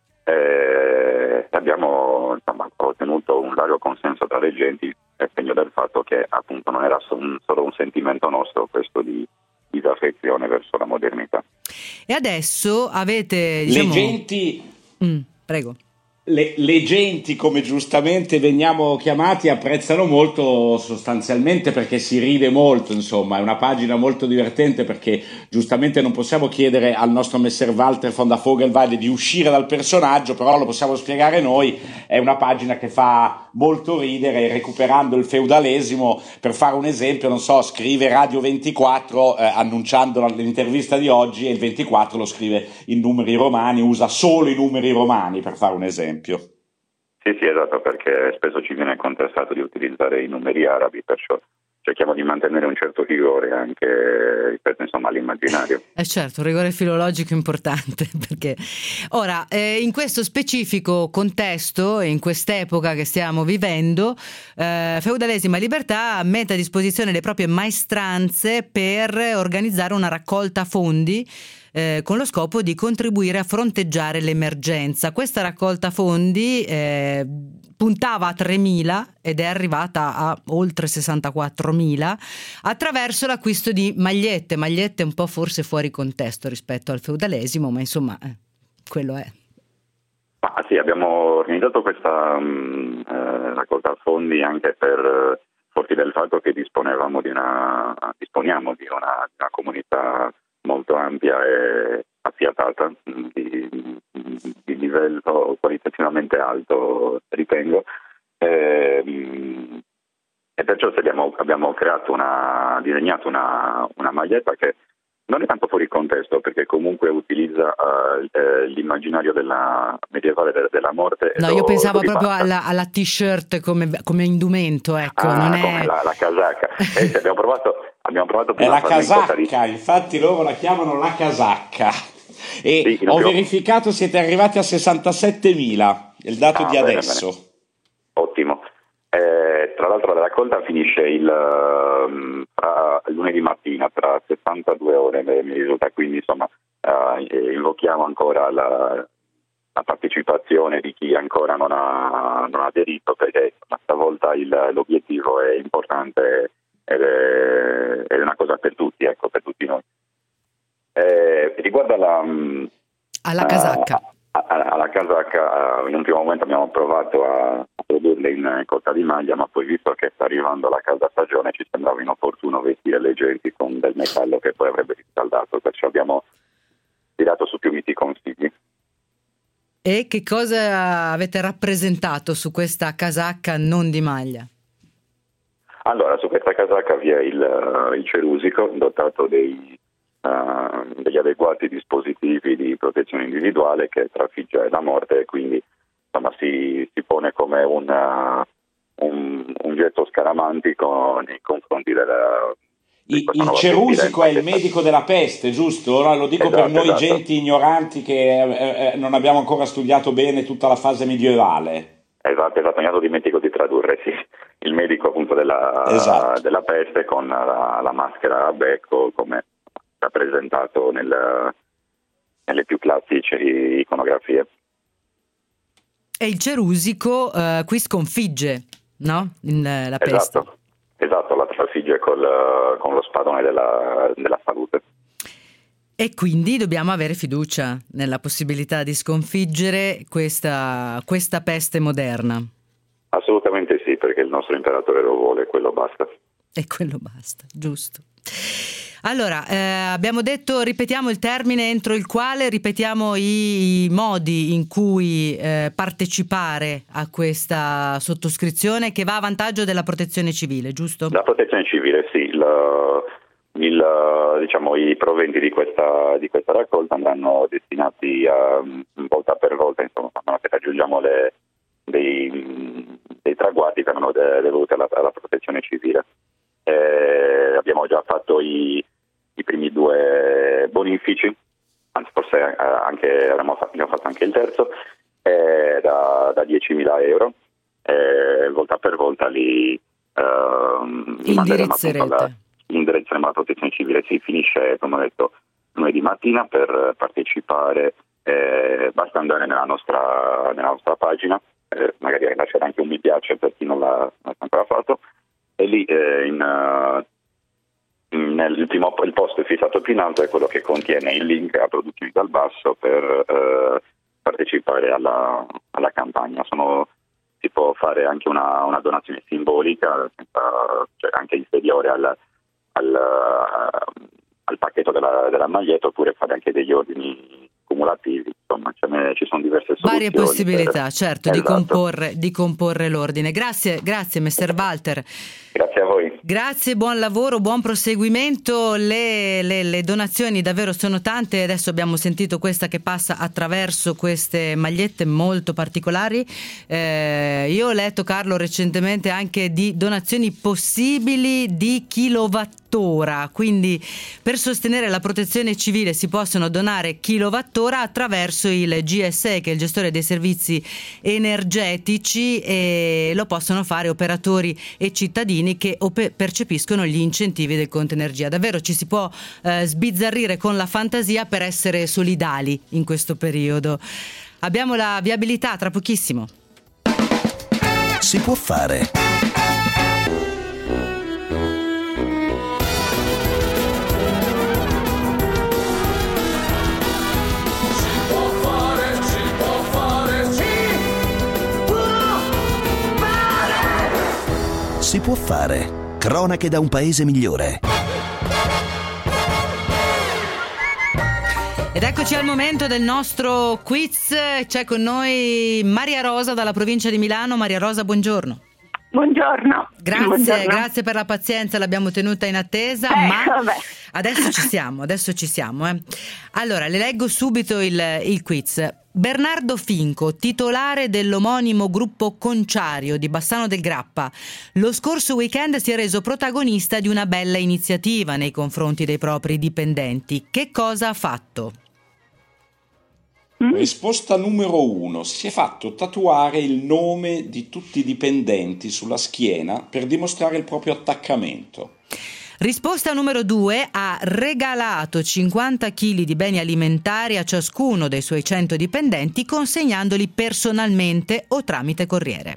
e abbiamo insomma, ottenuto un largo consenso tra le genti, a segno del fatto che appunto non era solo un, solo un sentimento nostro questo di disaffezione verso la modernità. E adesso avete, diciamo... le genti mm. Prego. Le, le genti, come giustamente veniamo chiamati, apprezzano molto, sostanzialmente perché si ride molto, insomma è una pagina molto divertente, perché giustamente non possiamo chiedere al nostro Messer Walter von der Vogelweide di uscire dal personaggio, però lo possiamo spiegare noi. È una pagina che fa molto ridere, recuperando il feudalesimo. Per fare un esempio, non so, scrive Radio ventiquattro eh, annunciando l'intervista di oggi, e il ventiquattro lo scrive in numeri romani, usa solo i numeri romani, per fare un esempio. Sì, sì, esatto, perché spesso ci viene contestato di utilizzare i numeri arabi, perciò cerchiamo di mantenere un certo rigore anche rispetto insomma all'immaginario. Eh certo, un rigore filologico importante, perché ora eh, in questo specifico contesto, in quest'epoca che stiamo vivendo, eh, Feudalesimo e Libertà mette a disposizione le proprie maestranze per organizzare una raccolta fondi Eh, con lo scopo di contribuire a fronteggiare l'emergenza. Questa raccolta fondi eh, puntava a tremila ed è arrivata a oltre sessantaquattromila attraverso l'acquisto di magliette, magliette un po' forse fuori contesto rispetto al feudalesimo, ma insomma eh, quello è. Ah, sì, abbiamo organizzato questa um, eh, raccolta fondi anche per forti del fatto che disponevamo di una disponiamo di una, di una comunità molto ampia e affiatata, di, di livello qualitativamente alto, ritengo, e, e perciò abbiamo, abbiamo creato una, disegnato una, una maglietta che non è tanto fuori contesto, perché comunque utilizza uh, eh, l'immaginario della medievale de, della morte. No, io pensavo proprio alla, alla t-shirt come, come indumento, ecco. Ah, non come è... la, la casacca. Eh, sì, abbiamo provato, abbiamo provato è la casacca, di... infatti loro la chiamano la casacca. E sì, ho più... verificato, siete arrivati a sessantasettemila, il dato ah, di bene, adesso. Bene. Ottimo. Eh, tra l'altro la raccolta finisce il um, tra lunedì mattina, tra settantadue ore mi risulta, quindi insomma uh, invochiamo ancora la, la partecipazione di chi ancora non ha, non ha aderito, perché stavolta il, l'obiettivo è importante ed è, è una cosa per tutti, ecco, per tutti noi. Eh, riguardo alla, alla casacca. Uh, alla casacca, in un primo momento abbiamo provato a produrle in cotta di maglia, ma poi visto che sta arrivando la calda stagione ci sembrava inopportuno vestire le genti con del metallo che poi avrebbe riscaldato, perciò abbiamo tirato su più miti consigli. E che cosa avete rappresentato su questa casacca non di maglia? Allora, su questa casacca vi è il, il cerusico dotato dei Uh, degli adeguati dispositivi di protezione individuale che trafigge la morte, e quindi insomma si, si pone come una, un, un getto scaramantico nei confronti della... Il, il cerusico è il medico della peste, giusto? Ora lo dico esatto, per noi esatto. Genti ignoranti che eh, eh, non abbiamo ancora studiato bene tutta la fase medievale. Esatto, esatto, mi hanno dimenticato di tradurre, sì. Il medico appunto della, esatto. della peste con la, la maschera a becco come rappresentato nel, nelle più classiche iconografie. E il cerusico uh, qui sconfigge, no? In, la peste. Esatto, esatto, la trafigge col, con lo spadone della, della salute. E quindi dobbiamo avere fiducia nella possibilità di sconfiggere questa, questa peste moderna. Assolutamente sì, perché il nostro imperatore lo vuole, quello basta. E quello basta, giusto. Allora, eh, abbiamo detto, ripetiamo il termine entro il quale, ripetiamo i, i modi in cui eh, partecipare a questa sottoscrizione che va a vantaggio della protezione civile, giusto? La protezione civile, sì. Il, il, diciamo, i proventi di questa, di questa raccolta andranno destinati a, volta per volta, insomma, man mano che raggiungiamo le, dei, dei traguardi che vanno devoluti alla, alla protezione civile. Eh, abbiamo già fatto i, i primi due bonifici, anzi forse eh, anche abbiamo fatto, abbiamo fatto anche il terzo, eh, da, da diecimila euro, eh, volta per volta li, eh, li indirizzerete. Alla, indirizzeremo alla protezione civile. Si finisce, come ho detto, lunedì mattina. Per partecipare eh, basta andare nella nostra, nella nostra pagina, eh, magari lasciare anche un mi piace per chi non l'ha, non l'ha ancora fatto. E lì eh, in, uh, nel il primo il posto fissato più in alto è quello che contiene il link a Produzioni dal Basso per uh, partecipare alla, alla campagna. Sono, si può fare anche una, una donazione simbolica, senza, cioè anche inferiore al, al, uh, al pacchetto della, della maglietta, oppure fare anche degli ordini cumulativi. Insomma, ce ne, ci sono diverse soluzioni. Varie possibilità, per... certo, esatto. di comporre, di comporre l'ordine. Grazie, grazie, messer Walter. Grazie a voi. Grazie, buon lavoro, buon proseguimento. Le, le, le donazioni davvero sono tante. Adesso abbiamo sentito questa che passa attraverso queste magliette molto particolari. Eh, io ho letto, Carlo, recentemente anche di donazioni possibili di kilowattora, quindi per sostenere la protezione civile si possono donare kilowattora attraverso il G S E, che è il gestore dei servizi energetici, e lo possono fare operatori e cittadini che op- percepiscono gli incentivi del conto energia. Davvero ci si può eh, sbizzarrire con la fantasia per essere solidali in questo periodo. Abbiamo la viabilità tra pochissimo. Si può fare. Si può fare. Cronache da un paese migliore. Ed eccoci al momento del nostro quiz. C'è con noi Maria Rosa dalla provincia di Milano. Maria Rosa, buongiorno. Buongiorno. Grazie, Buongiorno. grazie per la pazienza, l'abbiamo tenuta in attesa, Eh, ma vabbè. adesso ci siamo, adesso ci siamo. Eh. Allora, le leggo subito il, il quiz. Bernardo Finco, titolare dell'omonimo gruppo Conciario di Bassano del Grappa, lo scorso weekend si è reso protagonista di una bella iniziativa nei confronti dei propri dipendenti. Che cosa ha fatto? Risposta numero uno. Si è fatto tatuare il nome di tutti i dipendenti sulla schiena per dimostrare il proprio attaccamento. Risposta numero due. Ha regalato cinquanta chili di beni alimentari a ciascuno dei suoi cento dipendenti, consegnandoli personalmente o tramite corriere.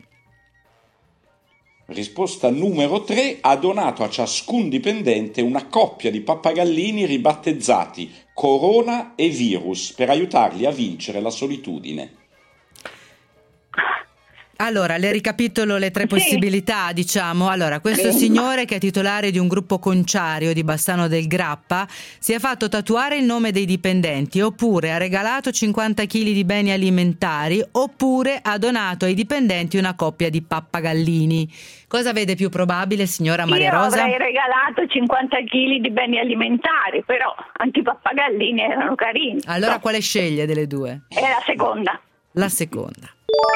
Risposta numero tre. Ha donato a ciascun dipendente una coppia di pappagallini ribattezzati Corona e Virus per aiutarli a vincere la solitudine. Allora, le ricapitolo le tre Sì. possibilità, diciamo. Allora, questo Sì. signore, che è titolare di un gruppo conciario di Bassano del Grappa, si è fatto tatuare il nome dei dipendenti, oppure ha regalato cinquanta chili di beni alimentari, oppure ha donato ai dipendenti una coppia di pappagallini. Cosa vede più probabile, signora Maria Io Rosa? avrei regalato cinquanta chili di beni alimentari, però anche i pappagallini erano carini. Allora, No, quale sceglie delle due? è la seconda. La seconda.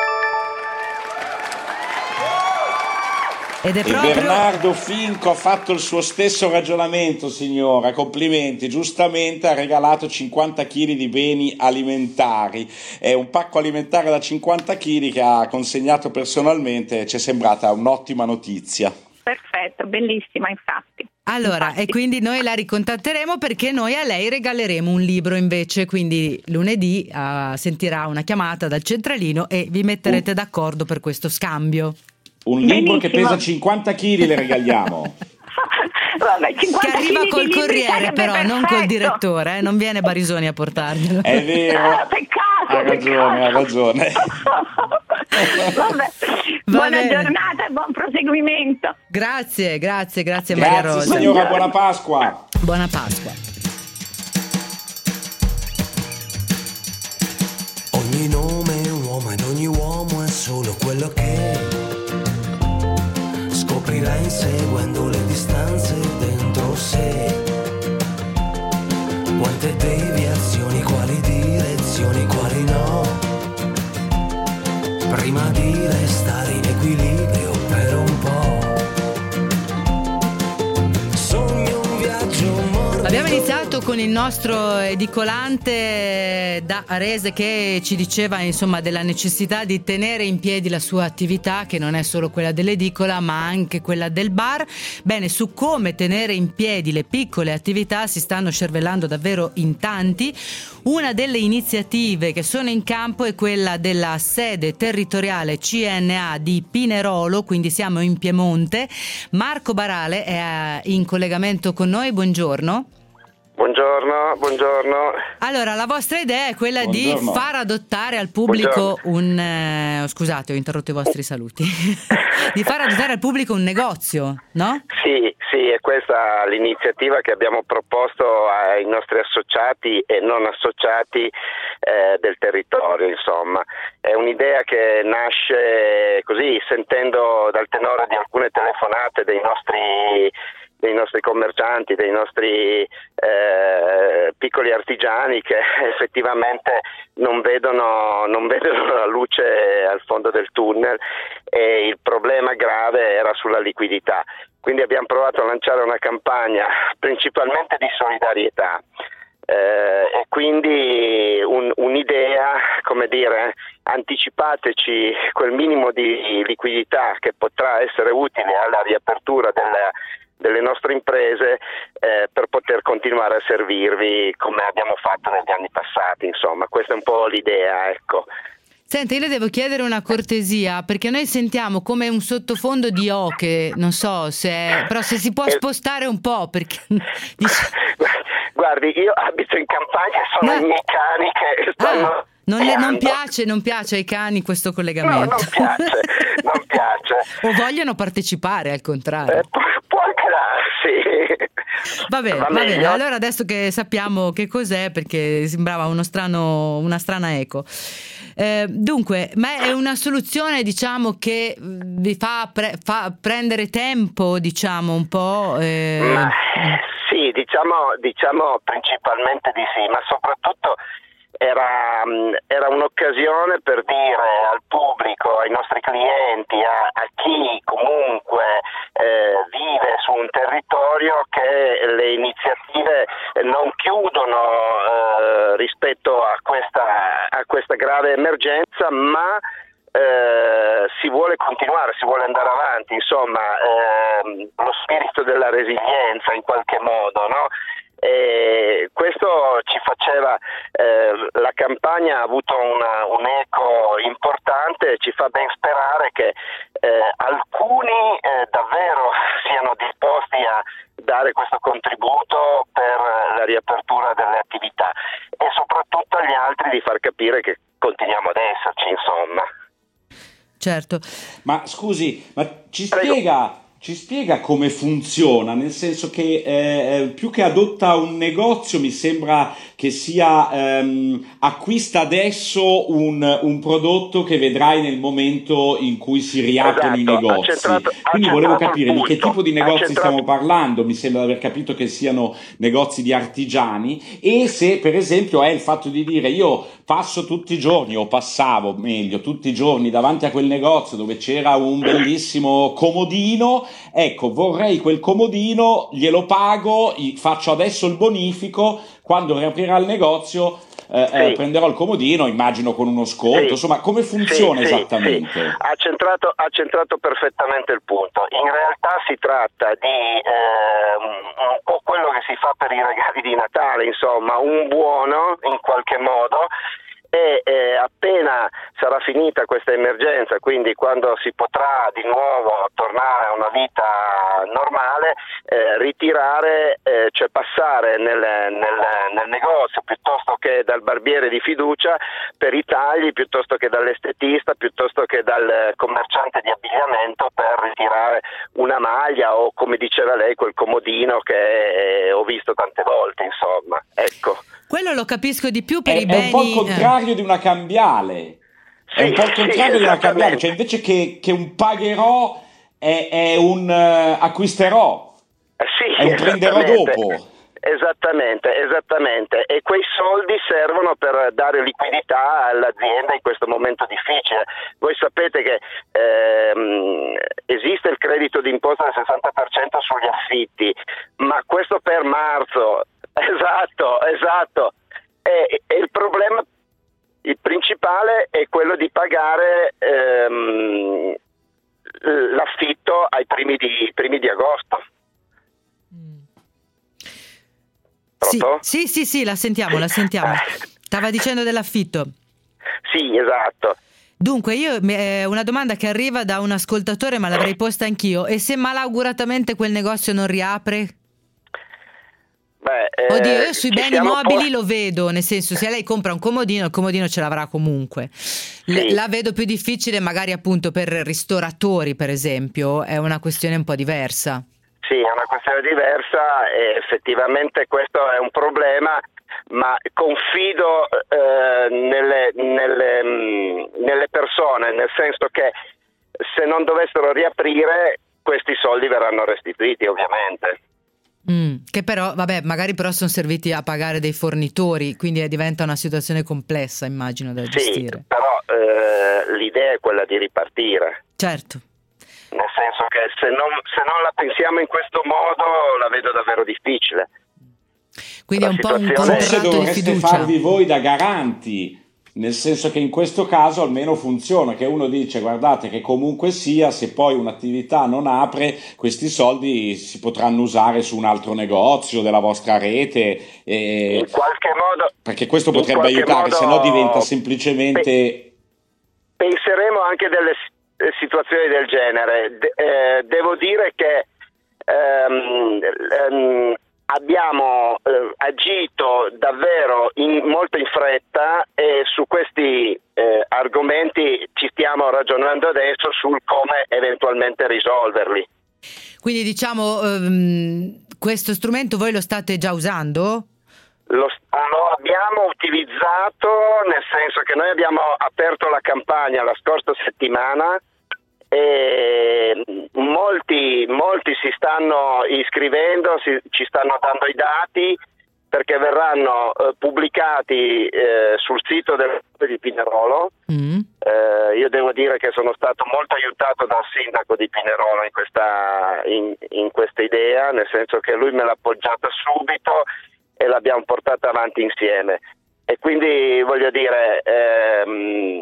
Ed è E proprio... Bernardo Finco ha fatto il suo stesso ragionamento, signora, complimenti, giustamente ha regalato cinquanta chili di beni alimentari, è un pacco alimentare da cinquanta chili che ha consegnato personalmente, ci è sembrata un'ottima notizia. Perfetto, bellissima infatti. Allora, Infatti. e quindi noi la ricontatteremo perché noi a lei regaleremo un libro invece, quindi lunedì uh, sentirà una chiamata dal centralino e vi metterete d'accordo per questo scambio. Un libro Benissimo. che pesa cinquanta chili le regaliamo. Vabbè, cinquanta Che arriva chili col di libri corriere sarebbe però, non col perfetto. direttore, eh? Non viene Barisoni a portarglielo. È vero, Ah, peccato, ha ragione, ha ragione. Vabbè. Va Buona bene. giornata e buon proseguimento. Grazie, grazie, grazie Maria Grazie Rosa. signora, buona Pasqua. Buona Pasqua. Ogni nome è un uomo ed ogni uomo è solo quello che è. Scoprirà inseguendo le distanze dentro sé. Quante deviazioni, quali direzioni, quali no. Prima di restare in equilibrio per un po'. Sogno un viaggio morbido. Abbiamo iniziato con il nostro edicolante da Arese che ci diceva insomma della necessità di tenere in piedi la sua attività, che non è solo quella dell'edicola ma anche quella del bar. Bene, su come tenere in piedi le piccole attività si stanno scervellando davvero in tanti. Una delle iniziative che sono in campo è quella della sede territoriale C N A di Pinerolo, quindi siamo in Piemonte. Marco Barale è in collegamento con noi, buongiorno. Buongiorno, buongiorno. Allora, la vostra idea è quella Buongiorno. di far adottare al pubblico Buongiorno. un... eh, scusate, ho interrotto i vostri saluti. Di far adottare al pubblico un negozio, no? Sì, Sì, è questa l'iniziativa che abbiamo proposto ai nostri associati e non associati eh, del territorio, insomma. È un'idea che nasce così, sentendo dal tenore di alcune telefonate dei nostri dei nostri commercianti, dei nostri eh, piccoli artigiani che effettivamente non vedono, non vedono la luce al fondo del tunnel, e il problema grave era sulla liquidità. Quindi abbiamo provato a lanciare una campagna principalmente di solidarietà eh, e quindi un, un'idea, come dire, anticipateci quel minimo di liquidità che potrà essere utile alla riapertura della delle nostre imprese eh, per poter continuare a servirvi come abbiamo fatto negli anni passati, insomma. Questa è un po' l'idea, ecco. Senta, io le devo chiedere una cortesia, perché noi sentiamo come un sottofondo di oche, non so se, però se si può eh, spostare un po', perché dice... Guardi, io abito in campagna e sono no. i miei cani che stanno... Ah. Non, le, non piace, non piace ai cani questo collegamento. No, non piace, non piace. O vogliono partecipare, al contrario. Eh, può, può anche darsi. Va bene, va, va bene. Allora adesso che sappiamo che cos'è, perché sembrava uno strano, una strana eco. Eh, dunque, ma è una soluzione, diciamo, che vi fa, pre, fa prendere tempo, diciamo, un po'? Eh... Ma, sì, diciamo, diciamo principalmente di sì, ma soprattutto Era, era un'occasione per dire al pubblico, ai nostri clienti, a, a chi comunque eh, vive su un territorio, che le iniziative non chiudono eh, rispetto a questa, a questa grave emergenza, ma eh, si vuole continuare, si vuole andare avanti, insomma, eh, lo spirito della resilienza in qualche modo, no? E questo ci faceva, eh, la campagna ha avuto una, un eco importante, e ci fa ben sperare che eh, alcuni eh, davvero siano disposti a dare questo contributo per la riapertura delle attività, e soprattutto agli altri di far capire che continuiamo ad esserci, insomma. Certo. Ma scusi, ma ci spiega... Ci spiega come funziona, nel senso che eh, più che adotta un negozio mi sembra che sia ehm, acquista adesso un, un prodotto che vedrai nel momento in cui si riaprono esatto, i negozi. centrato, Quindi volevo capire di che tipo di negozi stiamo parlando, mi sembra di aver capito che siano negozi di artigiani, e se per esempio è il fatto di dire io passo tutti i giorni, o passavo meglio tutti i giorni davanti a quel negozio dove c'era un bellissimo comodino. Ecco, vorrei quel comodino, glielo pago, faccio adesso il bonifico, quando riaprirà il negozio eh, sì. eh, prenderò il comodino, immagino con uno sconto, sì. Insomma, come funziona sì, esattamente? Sì, sì. Ha centrato, ha centrato perfettamente il punto. In realtà si tratta di eh, un po' quello che si fa per i regali di Natale, insomma, un buono in qualche modo. E eh, appena sarà finita questa emergenza, quindi quando si potrà di nuovo tornare a una vita normale, eh, ritirare, eh, cioè passare nel, nel, nel negozio piuttosto che dal barbiere di fiducia per i tagli, piuttosto che dall'estetista, piuttosto che dal commerciante di abbigliamento, per ritirare una maglia o, come diceva lei, quel comodino che eh, ho visto tante volte, insomma, ecco. Quello lo capisco di più per è, i beni. È un po' il contrario eh. di una cambiale. Sì, è un po' il contrario sì, di una cambiale. Cioè, invece che, che un pagherò è, è un uh, acquisterò. Sì, è un prenderò dopo. Esattamente, esattamente. E quei soldi servono per dare liquidità all'azienda in questo momento difficile. Voi sapete che ehm, esiste il credito d'imposta del sessanta per cento sugli affitti, ma questo per marzo. Esatto, esatto. E, e il problema, il principale, è quello di pagare ehm, l'affitto ai primi di, primi di agosto. Sì, sì, sì, sì, la sentiamo, la sentiamo. Stava dicendo dell'affitto. Sì, esatto. Dunque, io eh, una domanda che arriva da un ascoltatore, ma l'avrei posta anch'io. E se malauguratamente quel negozio non riapre? Beh, eh, Oddio, io sui beni mobili po- lo vedo, nel senso, se lei compra un comodino, il comodino ce l'avrà comunque. L- sì. La vedo più difficile magari appunto per ristoratori, per esempio, è una questione un po' diversa. sì, è una questione diversa e effettivamente questo è un problema, ma confido eh, nelle, nelle, mh, nelle persone, nel senso che se non dovessero riaprire questi soldi verranno restituiti ovviamente. Mm, che però, vabbè, magari però sono serviti a pagare dei fornitori, quindi diventa una situazione complessa, immagino, da gestire. Sì, però eh, l'idea è quella di ripartire. Certo. Nel senso che se non, se non la pensiamo in questo modo la vedo davvero difficile. Quindi la è un po' un Forse contratto di dovreste fiducia. farvi voi da garanti, nel senso che in questo caso almeno funziona, che uno dice guardate che comunque sia, se poi un'attività non apre, questi soldi si potranno usare su un altro negozio della vostra rete, e... in qualche modo, perché questo potrebbe aiutare, modo, se no diventa semplicemente... Penseremo anche delle situazioni del genere. De- eh, devo dire che ehm, ehm, abbiamo eh, agito davvero in, molto in fretta e su questi eh, argomenti ci stiamo ragionando adesso sul come eventualmente risolverli. Quindi diciamo um, questo strumento voi lo state già usando? Lo, lo abbiamo utilizzato, nel senso che noi abbiamo aperto la campagna la scorsa settimana e molti, molti si stanno iscrivendo, si, ci stanno dando i dati perché verranno eh, pubblicati eh, sul sito del di Pinerolo. Mm. Eh, io devo dire che sono stato molto aiutato dal sindaco di Pinerolo in questa, in, in questa idea, nel senso che lui me l'ha appoggiata subito e l'abbiamo portata avanti insieme. E quindi voglio dire, ehm,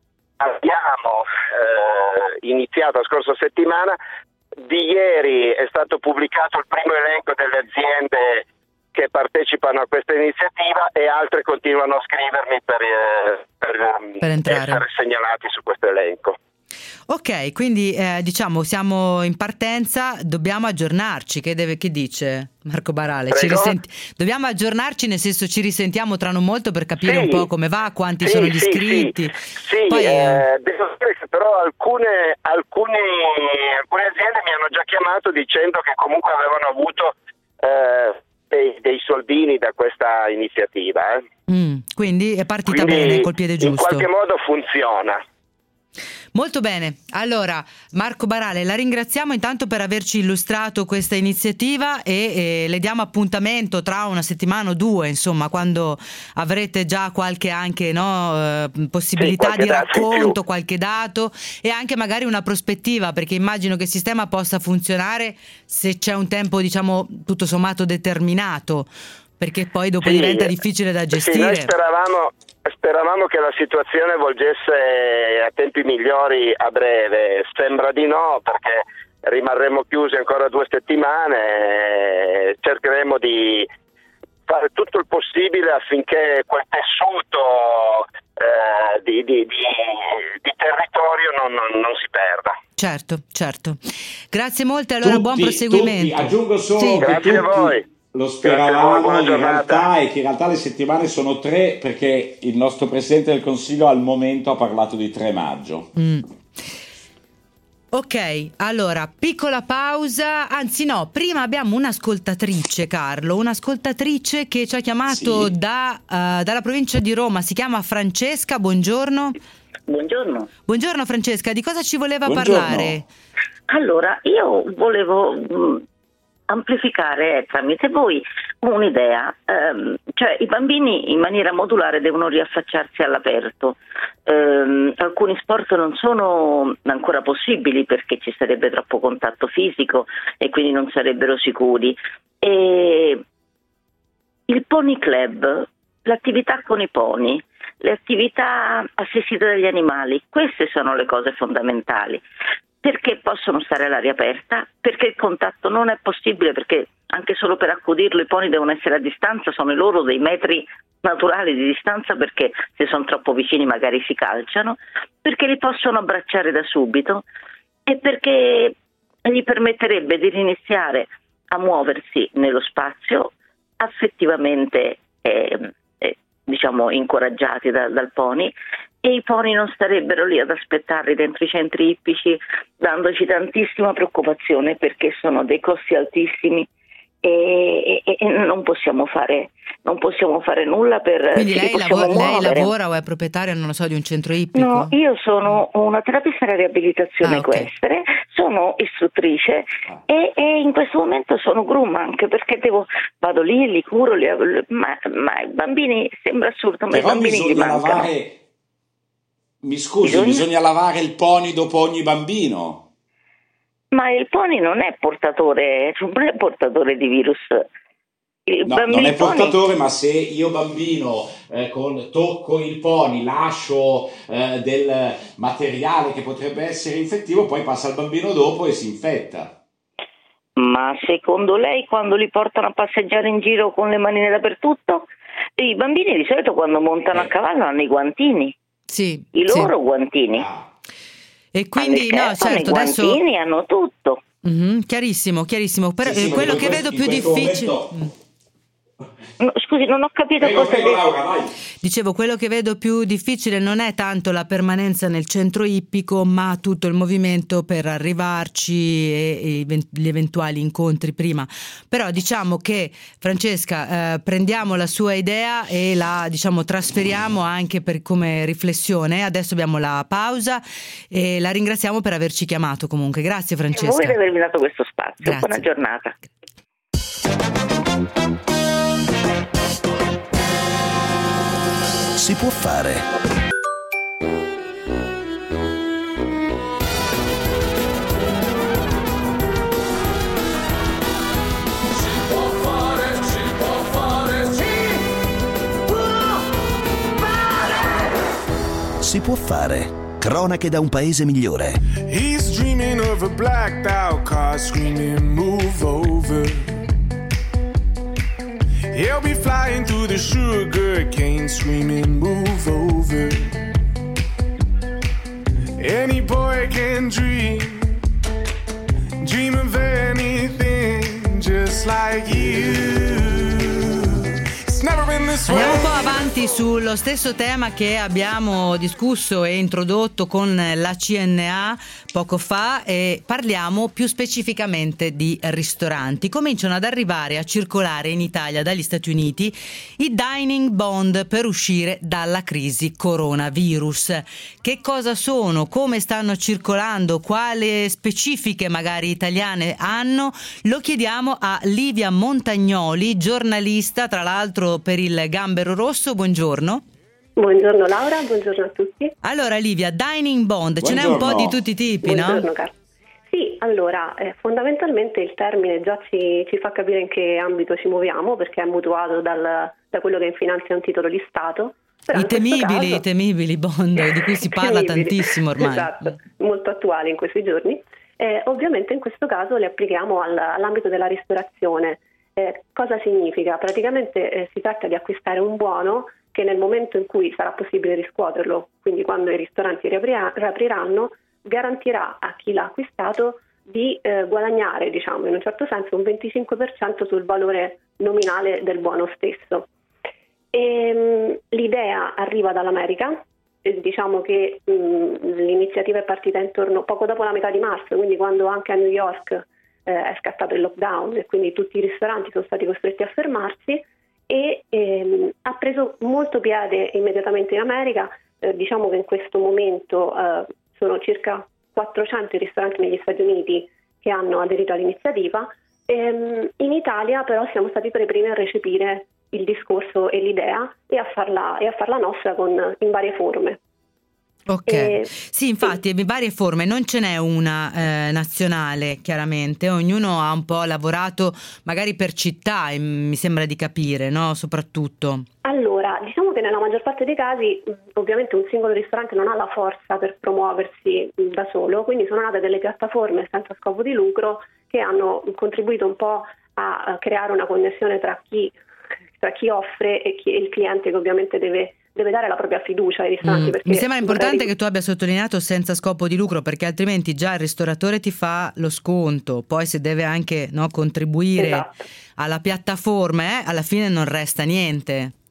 abbiamo eh, iniziato la scorsa settimana, di ieri è stato pubblicato il primo elenco delle aziende che partecipano a questa iniziativa e altre continuano a scrivermi per, eh, per, per essere segnalati su questo elenco. Ok, quindi eh, diciamo siamo in partenza, dobbiamo aggiornarci, che, deve, che dice Marco Barale? Ci risenti- dobbiamo aggiornarci, nel senso ci risentiamo tra non molto per capire sì, un po' come va, quanti sì, sono gli sì, iscritti. Sì, sì Poi, eh, devo dire che però alcune, alcune, alcune aziende mi hanno già chiamato dicendo che comunque avevano avuto eh, dei, dei soldini da questa iniziativa. Eh. Mm, quindi è partita quindi, bene, col piede giusto. In qualche modo funziona. Molto bene, allora Marco Barale la ringraziamo intanto per averci illustrato questa iniziativa e, e le diamo appuntamento tra una settimana o due, insomma, quando avrete già qualche anche no, eh, possibilità sì, di racconto, qualche dato e anche magari una prospettiva, perché immagino che il sistema possa funzionare se c'è un tempo diciamo tutto sommato determinato, perché poi dopo sì, diventa difficile da gestire. Sì, noi speravamo, speravamo che la situazione volgesse a tempi migliori a breve, sembra di no, perché rimarremo chiusi ancora due settimane, cercheremo di fare tutto il possibile affinché quel tessuto eh, di, di, di, di territorio non, non, non si perda. Certo, certo. Grazie molte, allora tutti, buon proseguimento. Tutti, aggiungo solo sì. che Grazie tutti, a voi. Lo speravamo in realtà, e che in realtà le settimane sono tre, perché il nostro Presidente del Consiglio al momento ha parlato di tre maggio. Mm. Ok, allora piccola pausa, anzi no, prima abbiamo un'ascoltatrice, Carlo, un'ascoltatrice che ci ha chiamato sì. da, uh, dalla provincia di Roma, si chiama Francesca, buongiorno. Buongiorno. Buongiorno Francesca, di cosa ci voleva buongiorno. parlare? Allora, io volevo... Mh, amplificare tramite voi un'idea, ehm, cioè i bambini in maniera modulare devono riaffacciarsi all'aperto, ehm, alcuni sport non sono ancora possibili perché ci sarebbe troppo contatto fisico e quindi non sarebbero sicuri, e il Pony Club, l'attività con i pony, le attività assistite dagli animali, queste sono le cose fondamentali. Perché possono stare all'aria aperta, perché il contatto non è possibile, perché anche solo per accudirlo i pony devono essere a distanza, sono i loro dei metri naturali di distanza, perché se sono troppo vicini magari si calciano, perché li possono abbracciare da subito e perché gli permetterebbe di iniziare a muoversi nello spazio affettivamente eh, eh, diciamo incoraggiati da, dal pony, e i poni non starebbero lì ad aspettarli dentro i centri ippici, dandoci tantissima preoccupazione perché sono dei costi altissimi e, e, e non possiamo fare non possiamo fare nulla per quindi lei, lavora, lei muovere. lavora o è proprietaria, non lo so, di un centro ippico? No, io sono una terapista della riabilitazione ah, okay. equestre, sono istruttrice e, e in questo momento sono groom anche perché devo vado lì, li curo, li, ma, ma i bambini sembra assurdo, ma Però i bambini gli bisogna mancano. lavare, mi scusi, bisogna... bisogna lavare il pony dopo ogni bambino. Ma il pony non è portatore, non è portatore di virus. Il no, non è portatore, pony... ma se io bambino eh, con, tocco il pony, lascio eh, del materiale che potrebbe essere infettivo, poi passa al bambino dopo e si infetta. Ma secondo lei quando li portano a passeggiare in giro con le manine dappertutto? I bambini di solito quando montano eh. a cavallo hanno i guantini, sì, i sì. loro guantini. Ah. E quindi no, certo, i adesso guantini hanno tutto. Mm-hmm, chiarissimo, chiarissimo. Però sì, sì, quello che vedo più difficile. Momento... No, scusi, non ho capito prego, cosa prego, Laura, vai. Dicevo, quello che vedo più difficile non è tanto la permanenza nel centro ippico, ma tutto il movimento per arrivarci e, e gli eventuali incontri prima. Però diciamo che, Francesca, eh, prendiamo la sua idea e la, diciamo, trasferiamo anche per come riflessione. Adesso abbiamo la pausa e la ringraziamo per averci chiamato comunque. Grazie Francesca. Voi di avermi dato questo spazio. Grazie. Buona giornata. Si può fare. Si può fare, si può fare, si può fare. Si può fare. Cronache da un paese migliore. He's dreaming of a blacked out car screaming move over. He'll be flying through the sugar cane screaming move over. Any boy can dream, dream of anything just like you. Andiamo un po' avanti sullo stesso tema che abbiamo discusso e introdotto con la C N A poco fa e parliamo più specificamente di ristoranti. Cominciano ad arrivare a circolare in Italia dagli Stati Uniti i dining bond per uscire dalla crisi coronavirus. Che cosa sono? Come stanno circolando? Quali specifiche magari italiane hanno? Lo chiediamo a Livia Montagnoli, giornalista tra l'altro per il Gambero Rosso. Buongiorno. Buongiorno Laura, buongiorno a tutti. Allora Livia, dining bond, buongiorno. Ce n'è un po' di tutti i tipi, buongiorno, no? Carlo. Sì, allora eh, fondamentalmente il termine già ci, ci fa capire in che ambito ci muoviamo, perché è mutuato dal, da quello che in finanza è un titolo di Stato. Però I temibili, caso... i temibili bond di cui si parla tantissimo ormai. Esatto, molto attuali in questi giorni. Eh, ovviamente in questo caso le applichiamo al, all'ambito della ristorazione. Eh, cosa significa? Praticamente eh, si tratta di acquistare un buono che nel momento in cui sarà possibile riscuoterlo, quindi quando i ristoranti riapriranno, garantirà a chi l'ha acquistato di eh, guadagnare, diciamo, in un certo senso un venticinque per cento sul valore nominale del buono stesso. E, mh, l'idea arriva dall'America, eh, diciamo che mh, l'iniziativa è partita intorno poco dopo la metà di marzo, quindi quando anche a New York eh, è scattato il lockdown e quindi tutti i ristoranti sono stati costretti a fermarsi. E ehm, ha preso molto piede immediatamente in America, eh, diciamo che in questo momento eh, sono circa quattrocento i ristoranti negli Stati Uniti che hanno aderito all'iniziativa. Ehm, in Italia però siamo stati per i primi a recepire il discorso e l'idea e a farla, e a farla nostra con, in varie forme. Ok, Eh, sì, infatti sì. Varie forme, non ce n'è una eh, nazionale chiaramente, ognuno ha un po' lavorato magari per città, mi sembra di capire, no? Soprattutto. Allora, diciamo che nella maggior parte dei casi ovviamente un singolo ristorante non ha la forza per promuoversi da solo, quindi sono nate delle piattaforme senza scopo di lucro che hanno contribuito un po' a creare una connessione tra chi, tra chi offre e, chi, e il cliente che ovviamente deve deve dare la propria fiducia ai ristoranti. Mm. Perché Mi sembra importante vorrei... che tu abbia sottolineato senza scopo di lucro, perché altrimenti già il ristoratore ti fa lo sconto, poi se deve anche, no, contribuire, esatto, alla piattaforma, eh, alla fine non resta niente.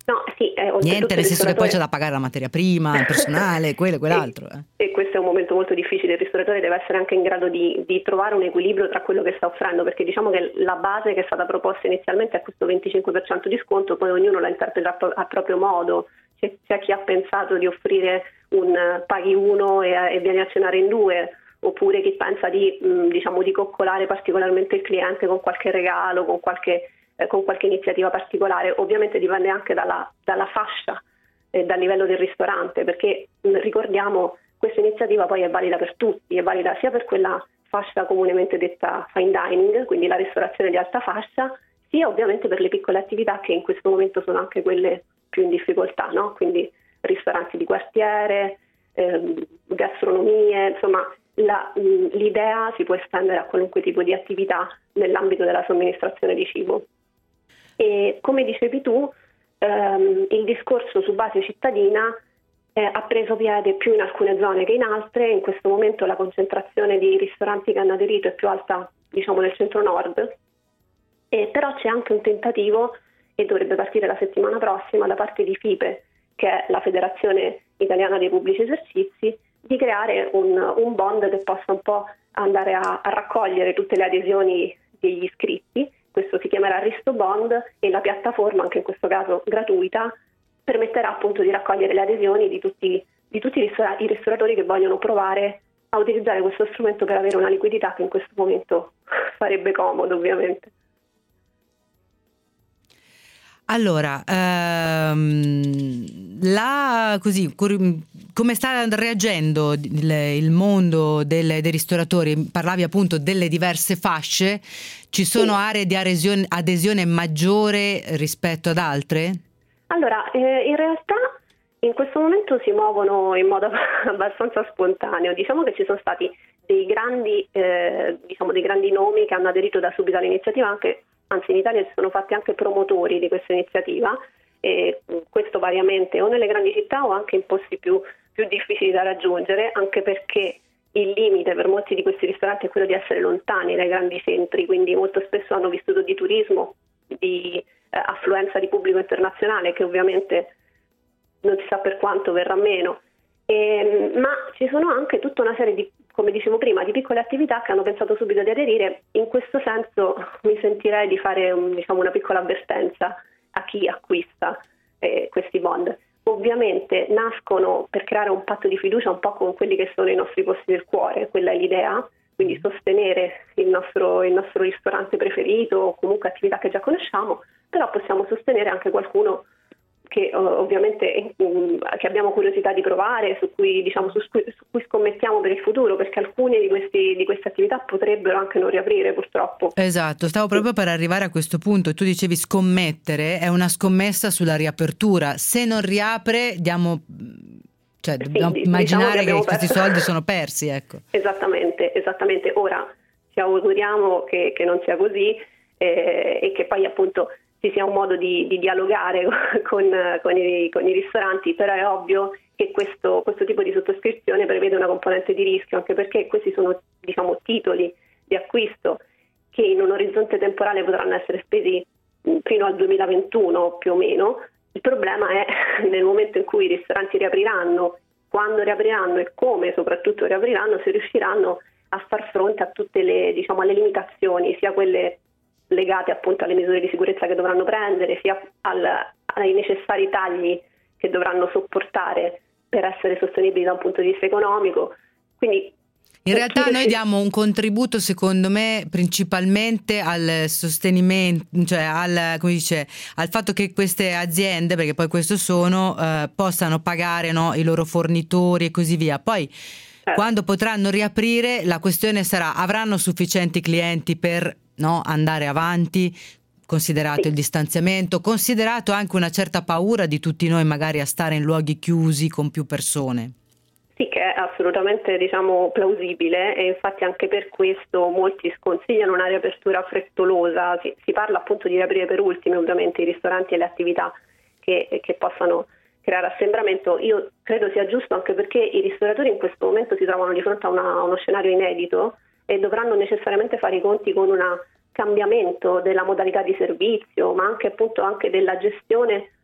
No, sì, eh, Niente, nel senso che poi c'è da pagare la materia prima, il personale, quello e quell'altro. Eh. E questo è un momento molto difficile, il ristoratore deve essere anche in grado di, di trovare un equilibrio tra quello che sta offrendo, perché diciamo che la base che è stata proposta inizialmente è questo venticinque per cento di sconto, poi ognuno la interpreta a proprio modo. C'è, c'è chi ha pensato di offrire un uh, paghi uno e, e vieni a cenare in due, oppure chi pensa di, mh, diciamo, di coccolare particolarmente il cliente con qualche regalo, con qualche con qualche iniziativa particolare. Ovviamente dipende anche dalla, dalla fascia e eh, dal livello del ristorante, perché mh, ricordiamo questa iniziativa poi è valida per tutti, è valida sia per quella fascia comunemente detta fine dining, quindi la ristorazione di alta fascia, sia ovviamente per le piccole attività che in questo momento sono anche quelle più in difficoltà, no? Quindi ristoranti di quartiere, ehm, gastronomie, insomma la, mh, l'idea si può estendere a qualunque tipo di attività nell'ambito della somministrazione di cibo. E come dicevi tu, ehm, il discorso su base cittadina eh, ha preso piede più in alcune zone che in altre. In questo momento la concentrazione di ristoranti che hanno aderito è più alta, diciamo, nel centro-nord, e però c'è anche un tentativo, e dovrebbe partire la settimana prossima, da parte di FIPE, che è la Federazione Italiana dei Pubblici Esercizi, di creare un, un bond che possa un po' andare a, a raccogliere tutte le adesioni degli iscritti. Questo si chiamerà Risto Bond e la piattaforma, anche in questo caso gratuita, permetterà appunto di raccogliere le adesioni di tutti, di tutti i, ristora- i ristoratori che vogliono provare a utilizzare questo strumento per avere una liquidità che in questo momento farebbe comodo, ovviamente. Allora, ehm, la, così, come sta reagendo il, il mondo delle, dei ristoratori? Parlavi appunto delle diverse fasce, ci sono sì. aree di adesione, adesione maggiore rispetto ad altre? Allora, eh, in realtà in questo momento si muovono in modo abbastanza spontaneo. Diciamo che ci sono stati dei grandi, eh, diciamo dei grandi nomi che hanno aderito da subito all'iniziativa, anche anzi in Italia si sono fatti anche promotori di questa iniziativa, e questo variamente o nelle grandi città o anche in posti più, più difficili da raggiungere, anche perché il limite per molti di questi ristoranti è quello di essere lontani dai grandi centri, quindi molto spesso hanno vissuto di turismo, di eh, affluenza di pubblico internazionale, che ovviamente non si sa per quanto verrà meno. E, ma ci sono anche tutta una serie di, come dicevo prima, di piccole attività che hanno pensato subito di aderire. In questo senso mi sentirei di fare un, diciamo, una piccola avvertenza a chi acquista eh, questi bond. Ovviamente nascono per creare un patto di fiducia un po' con quelli che sono i nostri posti del cuore, quella è l'idea, quindi sostenere il nostro, il nostro ristorante preferito o comunque attività che già conosciamo, però possiamo sostenere anche qualcuno che uh, ovviamente um, che abbiamo curiosità di provare, su cui diciamo su, su cui scommettiamo per il futuro, perché alcune di, questi, di queste attività potrebbero anche non riaprire, purtroppo. Esatto, stavo proprio per arrivare a questo punto. Tu dicevi scommettere, è una scommessa sulla riapertura. Se non riapre, diamo, cioè dobbiamo sì, immaginare diciamo che, che questi soldi sono persi, ecco. Esattamente, esattamente. Ora ci auguriamo che, che non sia così eh, e che poi appunto ci sia un modo di, di dialogare con, con, i, con i ristoranti, però è ovvio che questo, questo tipo di sottoscrizione prevede una componente di rischio, anche perché questi sono, diciamo, titoli di acquisto che in un orizzonte temporale potranno essere spesi fino al duemilaventuno più o meno. Il problema è nel momento in cui i ristoranti riapriranno, quando riapriranno e come soprattutto riapriranno, se riusciranno a far fronte a tutte le, diciamo, alle limitazioni, sia quelle legate appunto alle misure di sicurezza che dovranno prendere, sia al, ai necessari tagli che dovranno sopportare per essere sostenibili da un punto di vista economico. Quindi in realtà noi diamo un contributo, secondo me, principalmente al sostenimento, cioè al, come dice, al fatto che queste aziende, perché poi questo sono, eh, possano pagare, no, i loro fornitori e così via. Poi eh. quando potranno riaprire, la questione sarà: avranno sufficienti clienti per, no, andare avanti, considerato sì. il distanziamento, considerato anche una certa paura di tutti noi magari a stare in luoghi chiusi con più persone. Sì, che è assolutamente, diciamo, plausibile, e infatti anche per questo molti sconsigliano una riapertura frettolosa. Si, si parla appunto di riaprire per ultimi ovviamente i ristoranti e le attività che, che possano creare assembramento. Io credo sia giusto, anche perché i ristoratori in questo momento si trovano di fronte a una, uno scenario inedito e dovranno necessariamente fare i conti con un cambiamento della modalità di servizio, ma anche appunto anche della gestione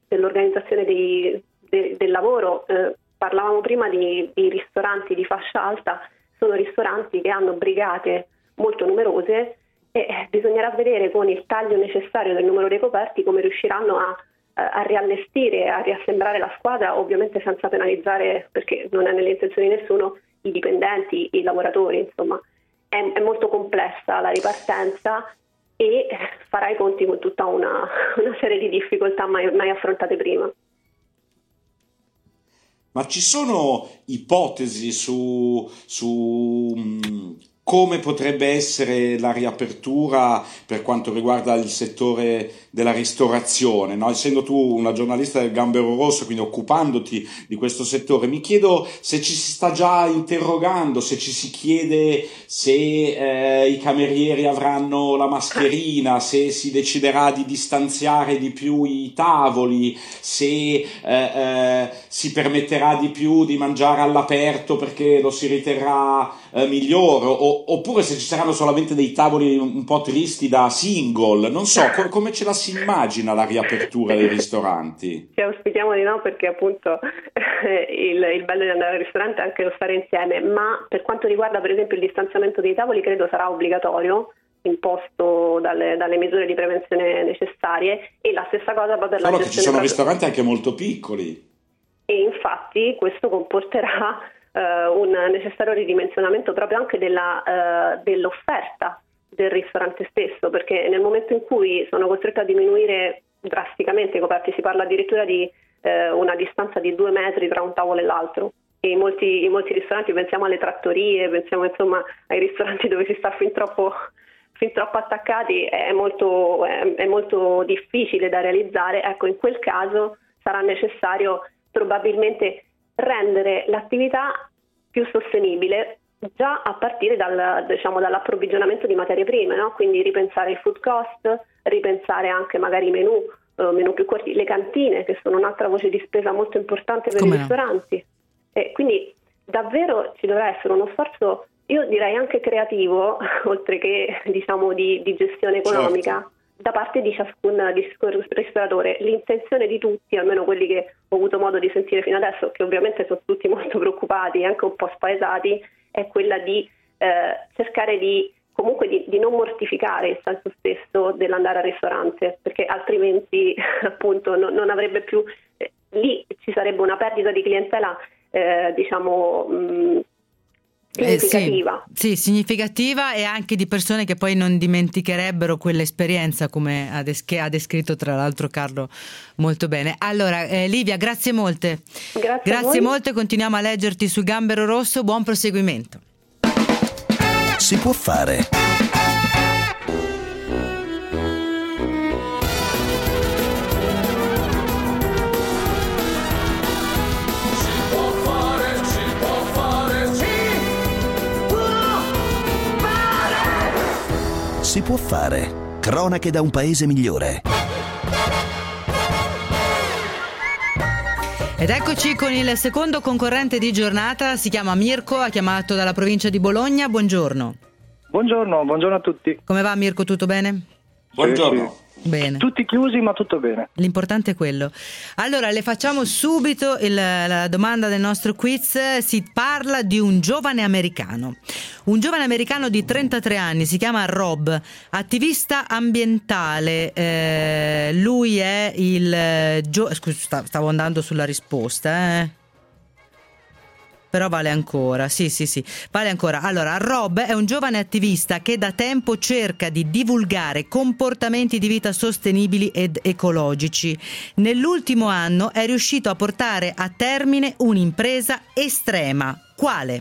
dell'organizzazione dei, de, del lavoro. Eh, parlavamo prima di, di ristoranti di fascia alta, sono ristoranti che hanno brigate molto numerose e bisognerà vedere con il taglio necessario del numero dei coperti come riusciranno a, a riallestire, a riassemblare la squadra, ovviamente senza penalizzare, perché non è nelle intenzioni di nessuno, i dipendenti, i lavoratori, insomma. È, è molto complessa la ripartenza e farà i conti con tutta una, una serie di difficoltà mai, mai affrontate prima. Ma ci sono ipotesi su, su mh, come potrebbe essere la riapertura per quanto riguarda il settore della ristorazione, no? Essendo tu una giornalista del Gambero Rosso, quindi occupandoti di questo settore, mi chiedo se ci si sta già interrogando, se ci si chiede se eh, i camerieri avranno la mascherina, se si deciderà di distanziare di più i tavoli, se eh, eh, si permetterà di più di mangiare all'aperto perché lo si riterrà eh, migliore, o oppure se ci saranno solamente dei tavoli un po' tristi da single, non so, co- come ce la si immagina la riapertura dei ristoranti? Ci auspichiamo di no, perché appunto il, il bello di andare al ristorante è anche lo stare insieme, ma per quanto riguarda per esempio il distanziamento dei tavoli credo sarà obbligatorio, imposto dalle, dalle misure di prevenzione necessarie, e la stessa cosa poi per la Solo gestione che ci sono proprio... ristoranti anche molto piccoli. E infatti questo comporterà Uh, un necessario ridimensionamento proprio anche della, uh, dell'offerta del ristorante stesso, perché nel momento in cui sono costretto a diminuire drasticamente i coperti, si parla addirittura di uh, una distanza di due metri tra un tavolo e l'altro, e in molti, in molti ristoranti, pensiamo alle trattorie, pensiamo insomma ai ristoranti dove si sta fin troppo, fin troppo attaccati, è molto, è, è molto difficile da realizzare. Ecco, in quel caso sarà necessario probabilmente rendere l'attività più sostenibile già a partire dal, diciamo, dall'approvvigionamento di materie prime, no? Quindi ripensare i food cost, ripensare anche magari i menù, uh, menù più corti, le cantine, che sono un'altra voce di spesa molto importante per Come i ristoranti. No? E quindi davvero ci dovrà essere uno sforzo, io direi anche creativo, oltre che diciamo di, di gestione economica, certo, da parte di ciascun, di ciascun ristoratore. L'intenzione di tutti, almeno quelli che ho avuto modo di sentire fino adesso, che ovviamente sono tutti molto preoccupati e anche un po' spaesati, è quella di eh, cercare di comunque di, di non mortificare il senso stesso dell'andare al ristorante, perché altrimenti appunto non, non avrebbe più, eh, lì ci sarebbe una perdita di clientela eh, diciamo mh, significativa. Eh, sì, sì, significativa, e anche di persone che poi non dimenticherebbero quell'esperienza, come ha, des- che ha descritto tra l'altro Carlo molto bene. Allora eh, Livia, grazie molte. Grazie, grazie molte, continuiamo a leggerti sul Gambero Rosso, buon proseguimento. Si può fare. Si può fare. Cronache da un paese migliore. Ed eccoci con il secondo concorrente di giornata, si chiama Mirko, ha chiamato dalla provincia di Bologna. Buongiorno. Buongiorno, buongiorno a tutti. Come va Mirko, tutto bene? Buongiorno. Sì, sì. Bene. Tutti chiusi ma tutto bene. L'importante è quello. Allora le facciamo subito il, la domanda del nostro quiz. Si parla di un giovane americano. Un giovane americano di trentatré anni, si chiama Rob, attivista ambientale. Eh, lui è il... Gio- Scusa, stavo andando sulla risposta, eh. Però vale ancora, sì sì sì, vale ancora. Allora, Rob è un giovane attivista che da tempo cerca di divulgare comportamenti di vita sostenibili ed ecologici. Nell'ultimo anno è riuscito a portare a termine un'impresa estrema. Quale?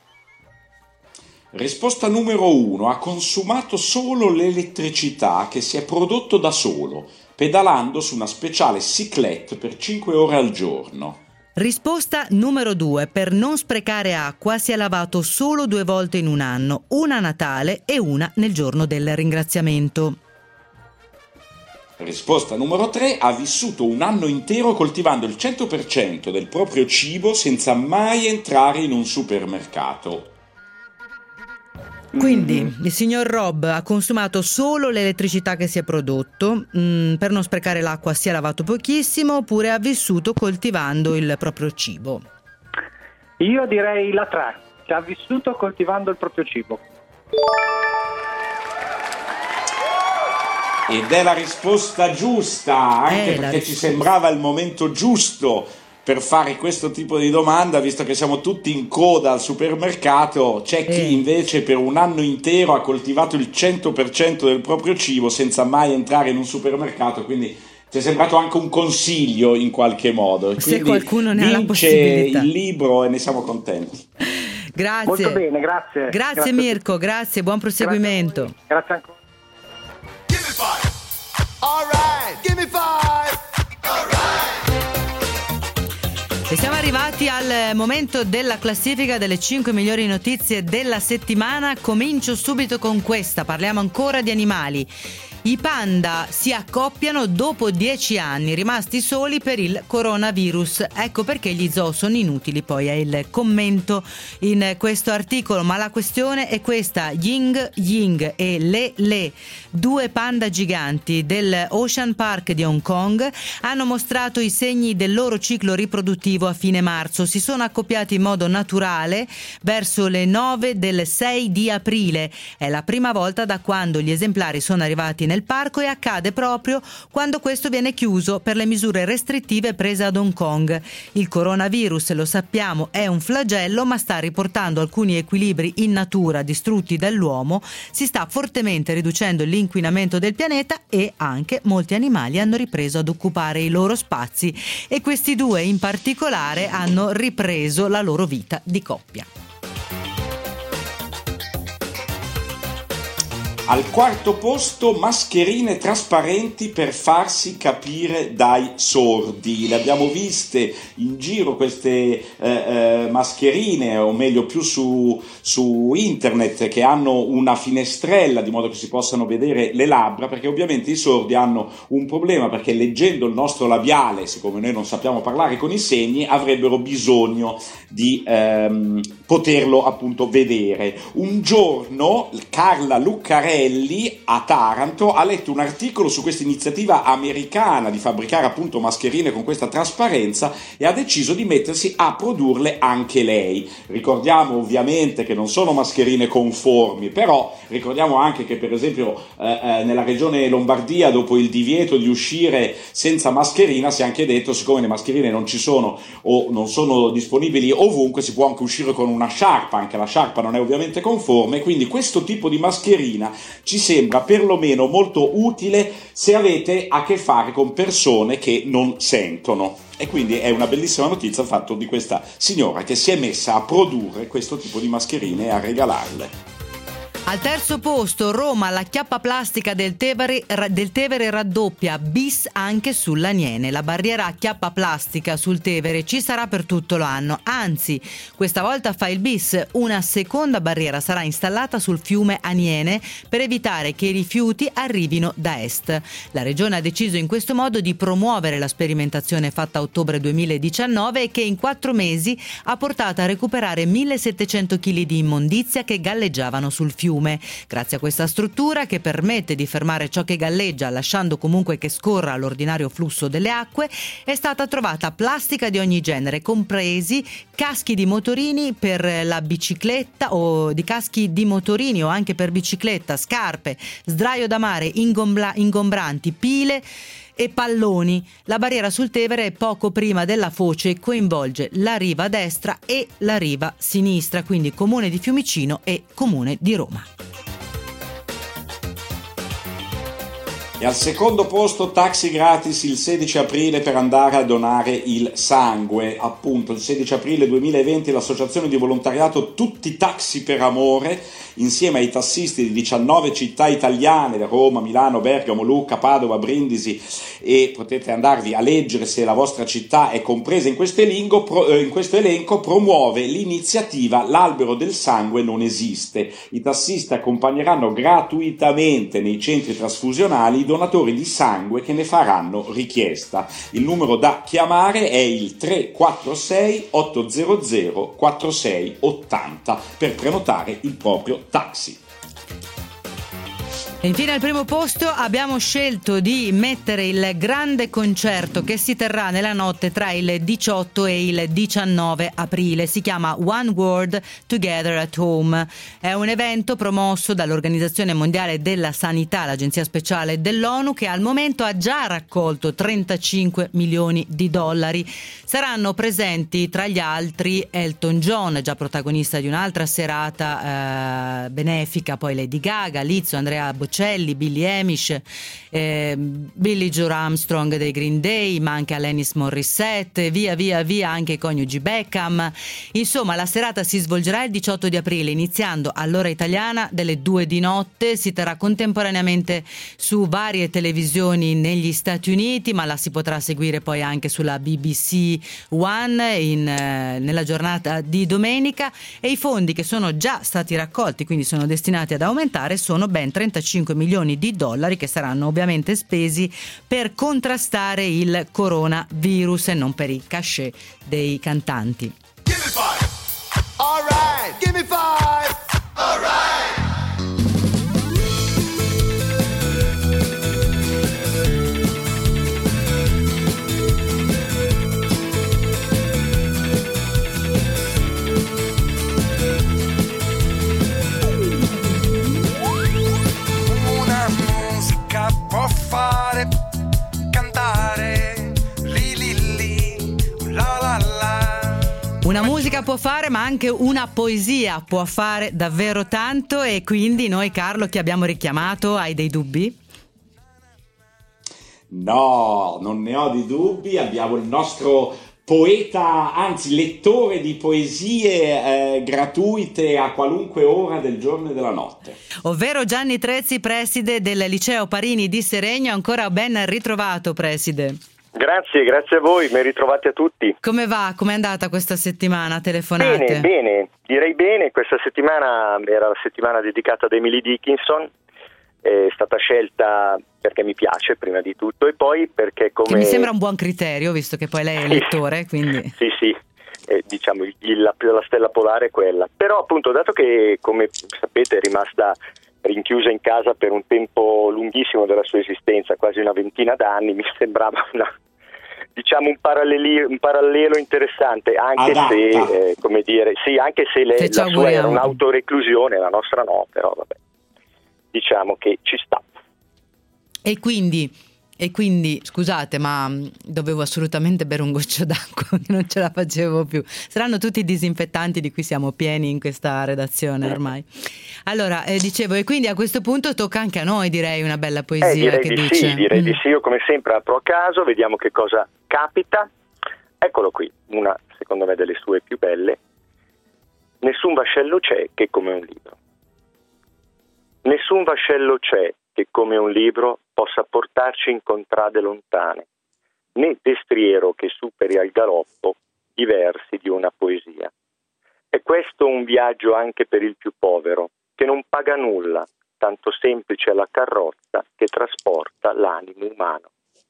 Risposta numero uno. Ha consumato solo l'elettricità che si è prodotto da solo, pedalando su una speciale cyclette per cinque ore al giorno. Risposta numero due. Per non sprecare acqua si è lavato solo due volte in un anno, una a Natale e una nel giorno del ringraziamento. Risposta numero tre. Ha vissuto un anno intero coltivando il cento per cento del proprio cibo senza mai entrare in un supermercato. Quindi mm. il signor Rob ha consumato solo l'elettricità che si è prodotto, mh, per non sprecare l'acqua si è lavato pochissimo, oppure ha vissuto coltivando il proprio cibo? Io direi la tre, che ha vissuto coltivando il proprio cibo. Ed è la risposta giusta, anche eh, perché ci sembrava il momento giusto per fare questo tipo di domanda, visto che siamo tutti in coda al supermercato. C'è chi eh. invece per un anno intero ha coltivato il cento per cento del proprio cibo senza mai entrare in un supermercato, quindi ci è sembrato anche un consiglio in qualche modo. Se quindi qualcuno ne ha la vince possibilità. il libro e ne siamo contenti. Grazie. Molto bene, grazie. Grazie, grazie Mirko, grazie, buon proseguimento. Grazie, grazie ancora. Give me five. All right. Give me five. All right. E siamo arrivati al momento della classifica delle cinque migliori notizie della settimana. Comincio subito con questa, parliamo ancora di animali. I panda si accoppiano dopo dieci anni, rimasti soli per il coronavirus. Ecco perché gli zoo sono inutili, poi è il commento in questo articolo. Ma la questione è questa: Ying Ying e Le Le, due panda giganti del Ocean Park di Hong Kong, hanno mostrato i segni del loro ciclo riproduttivo a fine marzo. Si sono accoppiati in modo naturale verso le nove del sei di aprile. È la prima volta da quando gli esemplari sono arrivati nel parco e accade proprio quando questo viene chiuso per le misure restrittive prese ad Hong Kong. Il coronavirus, lo sappiamo, è un flagello, ma sta riportando alcuni equilibri in natura distrutti dall'uomo, si sta fortemente riducendo l'inquinamento del pianeta e anche molti animali hanno ripreso ad occupare i loro spazi, e questi due in particolare hanno ripreso la loro vita di coppia. Al quarto posto, mascherine trasparenti per farsi capire dai sordi. Le abbiamo viste in giro queste eh, eh, mascherine, o meglio più su, su internet, che hanno una finestrella di modo che si possano vedere le labbra, perché ovviamente i sordi hanno un problema, perché leggendo il nostro labiale, siccome noi non sappiamo parlare con i segni, avrebbero bisogno di ehm, poterlo appunto vedere. Un giorno Carla Luccarelli a Taranto ha letto un articolo su questa iniziativa americana di fabbricare appunto mascherine con questa trasparenza e ha deciso di mettersi a produrle anche lei. Ricordiamo ovviamente che non sono mascherine conformi, però ricordiamo anche che per esempio eh, eh, nella regione Lombardia, dopo il divieto di uscire senza mascherina, si è anche detto, siccome le mascherine non ci sono o non sono disponibili ovunque, si può anche uscire con una sciarpa. Anche la sciarpa non è ovviamente conforme, quindi questo tipo di mascherina ci sembra perlomeno molto utile se avete a che fare con persone che non sentono. E quindi è una bellissima notizia il fatto di questa signora che si è messa a produrre questo tipo di mascherine e a regalarle. Al terzo posto, Roma, la chiappa plastica del Tevere, del Tevere raddoppia, bis anche sull'Aniene. La barriera a chiappa plastica sul Tevere ci sarà per tutto l'anno, anzi questa volta fa il bis, una seconda barriera sarà installata sul fiume Aniene per evitare che i rifiuti arrivino da est. La regione ha deciso in questo modo di promuovere la sperimentazione fatta a ottobre duemiladiciannove e che in quattro mesi ha portato a recuperare millesettecento chili di immondizia che galleggiavano sul fiume. Grazie a questa struttura, che permette di fermare ciò che galleggia lasciando comunque che scorra l'ordinario flusso delle acque, è stata trovata plastica di ogni genere, compresi caschi di motorini per la bicicletta o di caschi di motorini o anche per bicicletta, scarpe, sdraio da mare, ingombra- ingombranti, pile e palloni. La barriera sul Tevere è poco prima della foce e coinvolge la riva destra e la riva sinistra, quindi Comune di Fiumicino e Comune di Roma. E al secondo posto, taxi gratis il sedici aprile per andare a donare il sangue. Appunto, il sedici aprile duemilaventi l'associazione di volontariato Tutti Taxi per Amore, insieme ai tassisti di diciannove città italiane, Roma, Milano, Bergamo, Lucca, Padova, Brindisi, e potete andarvi a leggere se la vostra città è compresa in questo elenco, pro, eh, in questo elenco promuove l'iniziativa L'Albero del Sangue non esiste. I tassisti accompagneranno gratuitamente nei centri trasfusionali i donatori di sangue che ne faranno richiesta. Il numero da chiamare è il tre quattro sei otto zero zero quattro sei otto zero per prenotare il proprio taxi. E infine al primo posto abbiamo scelto di mettere il grande concerto che si terrà nella notte tra il diciotto e il diciannove aprile. Si chiama One World Together at Home. È un evento promosso dall'Organizzazione Mondiale della Sanità, l'agenzia speciale dell'ONU, che al momento ha già raccolto trentacinque milioni di dollari. Saranno presenti tra gli altri Elton John, già protagonista di un'altra serata eh, benefica, poi Lady Gaga, Lizzo, Andrea Bocelli, Billy Eilish, eh, Billie Joe Armstrong dei Green Day, ma anche Alanis Morissette, via via via anche i coniugi Beckham. Insomma, la serata si svolgerà il diciotto di aprile, iniziando all'ora italiana delle due di notte. Si terrà contemporaneamente su varie televisioni negli Stati Uniti, ma la si potrà seguire poi anche sulla B B C One in, eh, nella giornata di domenica, e i fondi che sono già stati raccolti, quindi sono destinati ad aumentare, sono ben trentacinque milioni di dollari che saranno ovviamente spesi per contrastare il coronavirus e non per i cachet dei cantanti. Give me five. All right. Give me five. All right. Può fare cantare li li li la la la. Una musica può fare, ma anche una poesia può fare davvero tanto, e quindi noi, Carlo, che abbiamo richiamato, hai dei dubbi? No, non ne ho di dubbi. Abbiamo il nostro poeta, anzi lettore di poesie eh, gratuite a qualunque ora del giorno e della notte, ovvero Gianni Trezzi, preside del Liceo Parini di Seregno. Ancora ben ritrovato, preside. Grazie, grazie a voi, ben ritrovati a tutti. Come va? Com'è andata questa settimana? Telefonate? Bene, bene, direi bene. Questa settimana era la settimana dedicata ad Emily Dickinson. È stata scelta perché mi piace, prima di tutto, e poi perché come... Che mi sembra un buon criterio, visto che poi lei è lettore, quindi... Sì, sì, eh, diciamo il, la, la stella polare è quella. Però appunto, dato che, come sapete, è rimasta rinchiusa in casa per un tempo lunghissimo della sua esistenza, quasi una ventina d'anni, mi sembrava una... diciamo un, paralleli, un parallelo interessante, anche Adatta. se, eh, come dire, sì, anche se le, la sua era un'autoreclusione, la nostra no, però vabbè. Diciamo che ci sta. E quindi, e quindi, scusate, ma dovevo assolutamente bere un goccio d'acqua, che non ce la facevo più. Saranno tutti i disinfettanti di cui siamo pieni in questa redazione ormai. Allora, eh, dicevo, e quindi a questo punto tocca anche a noi, direi, una bella poesia. Eh, direi che di dice. Sì, direi mm. di sì. Io come sempre apro a caso, vediamo che cosa capita. Eccolo qui, una secondo me delle sue più belle. Nessun vascello c'è che come un libro. Nessun vascello c'è che come un libro possa portarci in contrade lontane, né destriero che superi al galoppo i versi di una poesia. È questo un viaggio anche per il più povero, che non paga nulla, tanto semplice è la carrozza che trasporta l'animo umano.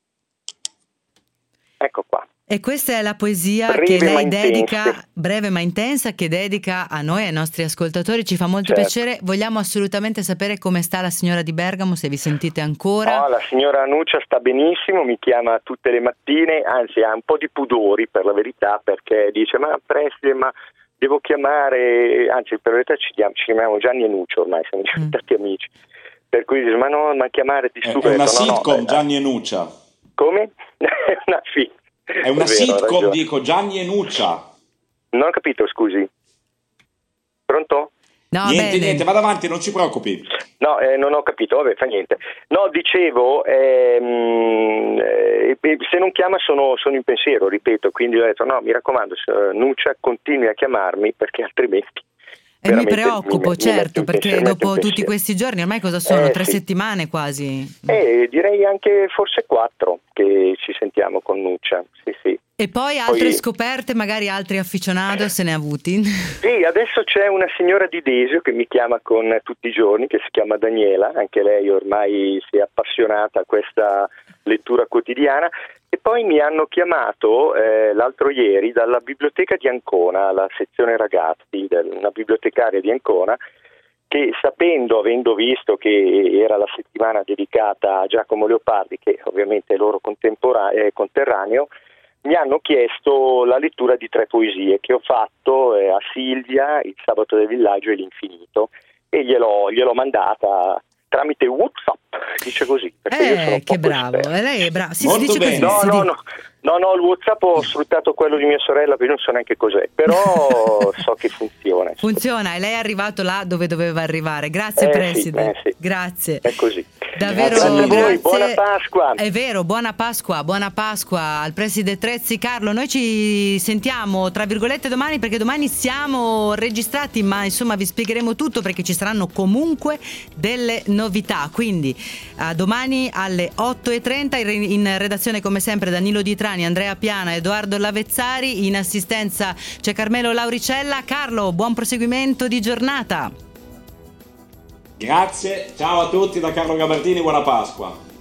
Ecco qua. E questa è la poesia breve che lei ma dedica, intensa. breve ma intensa, che dedica a noi, ai nostri ascoltatori. Ci fa molto certo. piacere. Vogliamo assolutamente sapere come sta la signora di Bergamo, se vi sentite ancora. No, la signora Nuccia sta benissimo, mi chiama tutte le mattine, anzi ha un po' di pudori per la verità, perché dice ma preside, ma devo chiamare, anzi per la verità ci chiamiamo, ci chiamiamo Gianni e Nuccia ormai, siamo diventati mm. amici, per cui dice ma no, ma chiamare di subito. È una no, sitcom, no, Gianni e Nuccia. Come? una fi- È una È vero, sitcom, dico, Gianni e Nuccia. Non ho capito, scusi. Pronto? No, niente, bene. niente, vada avanti, non ci preoccupi. No, eh, non ho capito, vabbè, fa niente. No, dicevo, ehm, eh, se non chiama sono, sono in pensiero, ripeto, quindi ho detto, no, mi raccomando, Nuccia, continui a chiamarmi perché altrimenti... E mi preoccupo, mi, certo, mi perché pensiero, dopo tutti questi giorni, ormai cosa sono? Eh, Tre sì. settimane quasi? Eh, direi anche forse quattro che ci sentiamo con Nuccia, sì sì. E poi altre poi... scoperte, magari altri aficionados se ne ha avuti? Sì, adesso c'è una signora di Desio che mi chiama con tutti i giorni, che si chiama Daniela, anche lei ormai si è appassionata a questa lettura quotidiana, e poi mi hanno chiamato eh, l'altro ieri dalla biblioteca di Ancona, la sezione ragazzi, del, una bibliotecaria di Ancona, che sapendo, avendo visto che era la settimana dedicata a Giacomo Leopardi, che ovviamente è loro contempora- eh, conterraneo, mi hanno chiesto la lettura di tre poesie che ho fatto eh, a Silvia, Il sabato del villaggio e L'infinito, e gliel'ho, gliel'ho mandata tramite WhatsApp, dice così. Perché io sono Eh, un che po' bravo, esperto. e lei è brava. Si, si Molto dice così. bene. No, si no, dice- no, no, no, il WhatsApp ho sfruttato quello di mia sorella, perché non so neanche cos'è, però so che funziona. Funziona, e lei è arrivato là dove doveva arrivare. Grazie, Eh, preside. sì, eh, sì. Grazie. È così. Davvero Grazie a voi, grazie. buona Pasqua. È vero, buona Pasqua, buona Pasqua al preside Trezzi. Carlo, noi ci sentiamo tra virgolette domani, perché domani siamo registrati, ma insomma vi spiegheremo tutto, perché ci saranno comunque delle novità. Quindi a domani alle otto e trenta in redazione come sempre Danilo Di Trani, Andrea Piana, Edoardo Lavezzari, in assistenza c'è Carmelo Lauricella. Carlo, buon proseguimento di giornata. Grazie, ciao a tutti da Carlo Gabardini, buona Pasqua.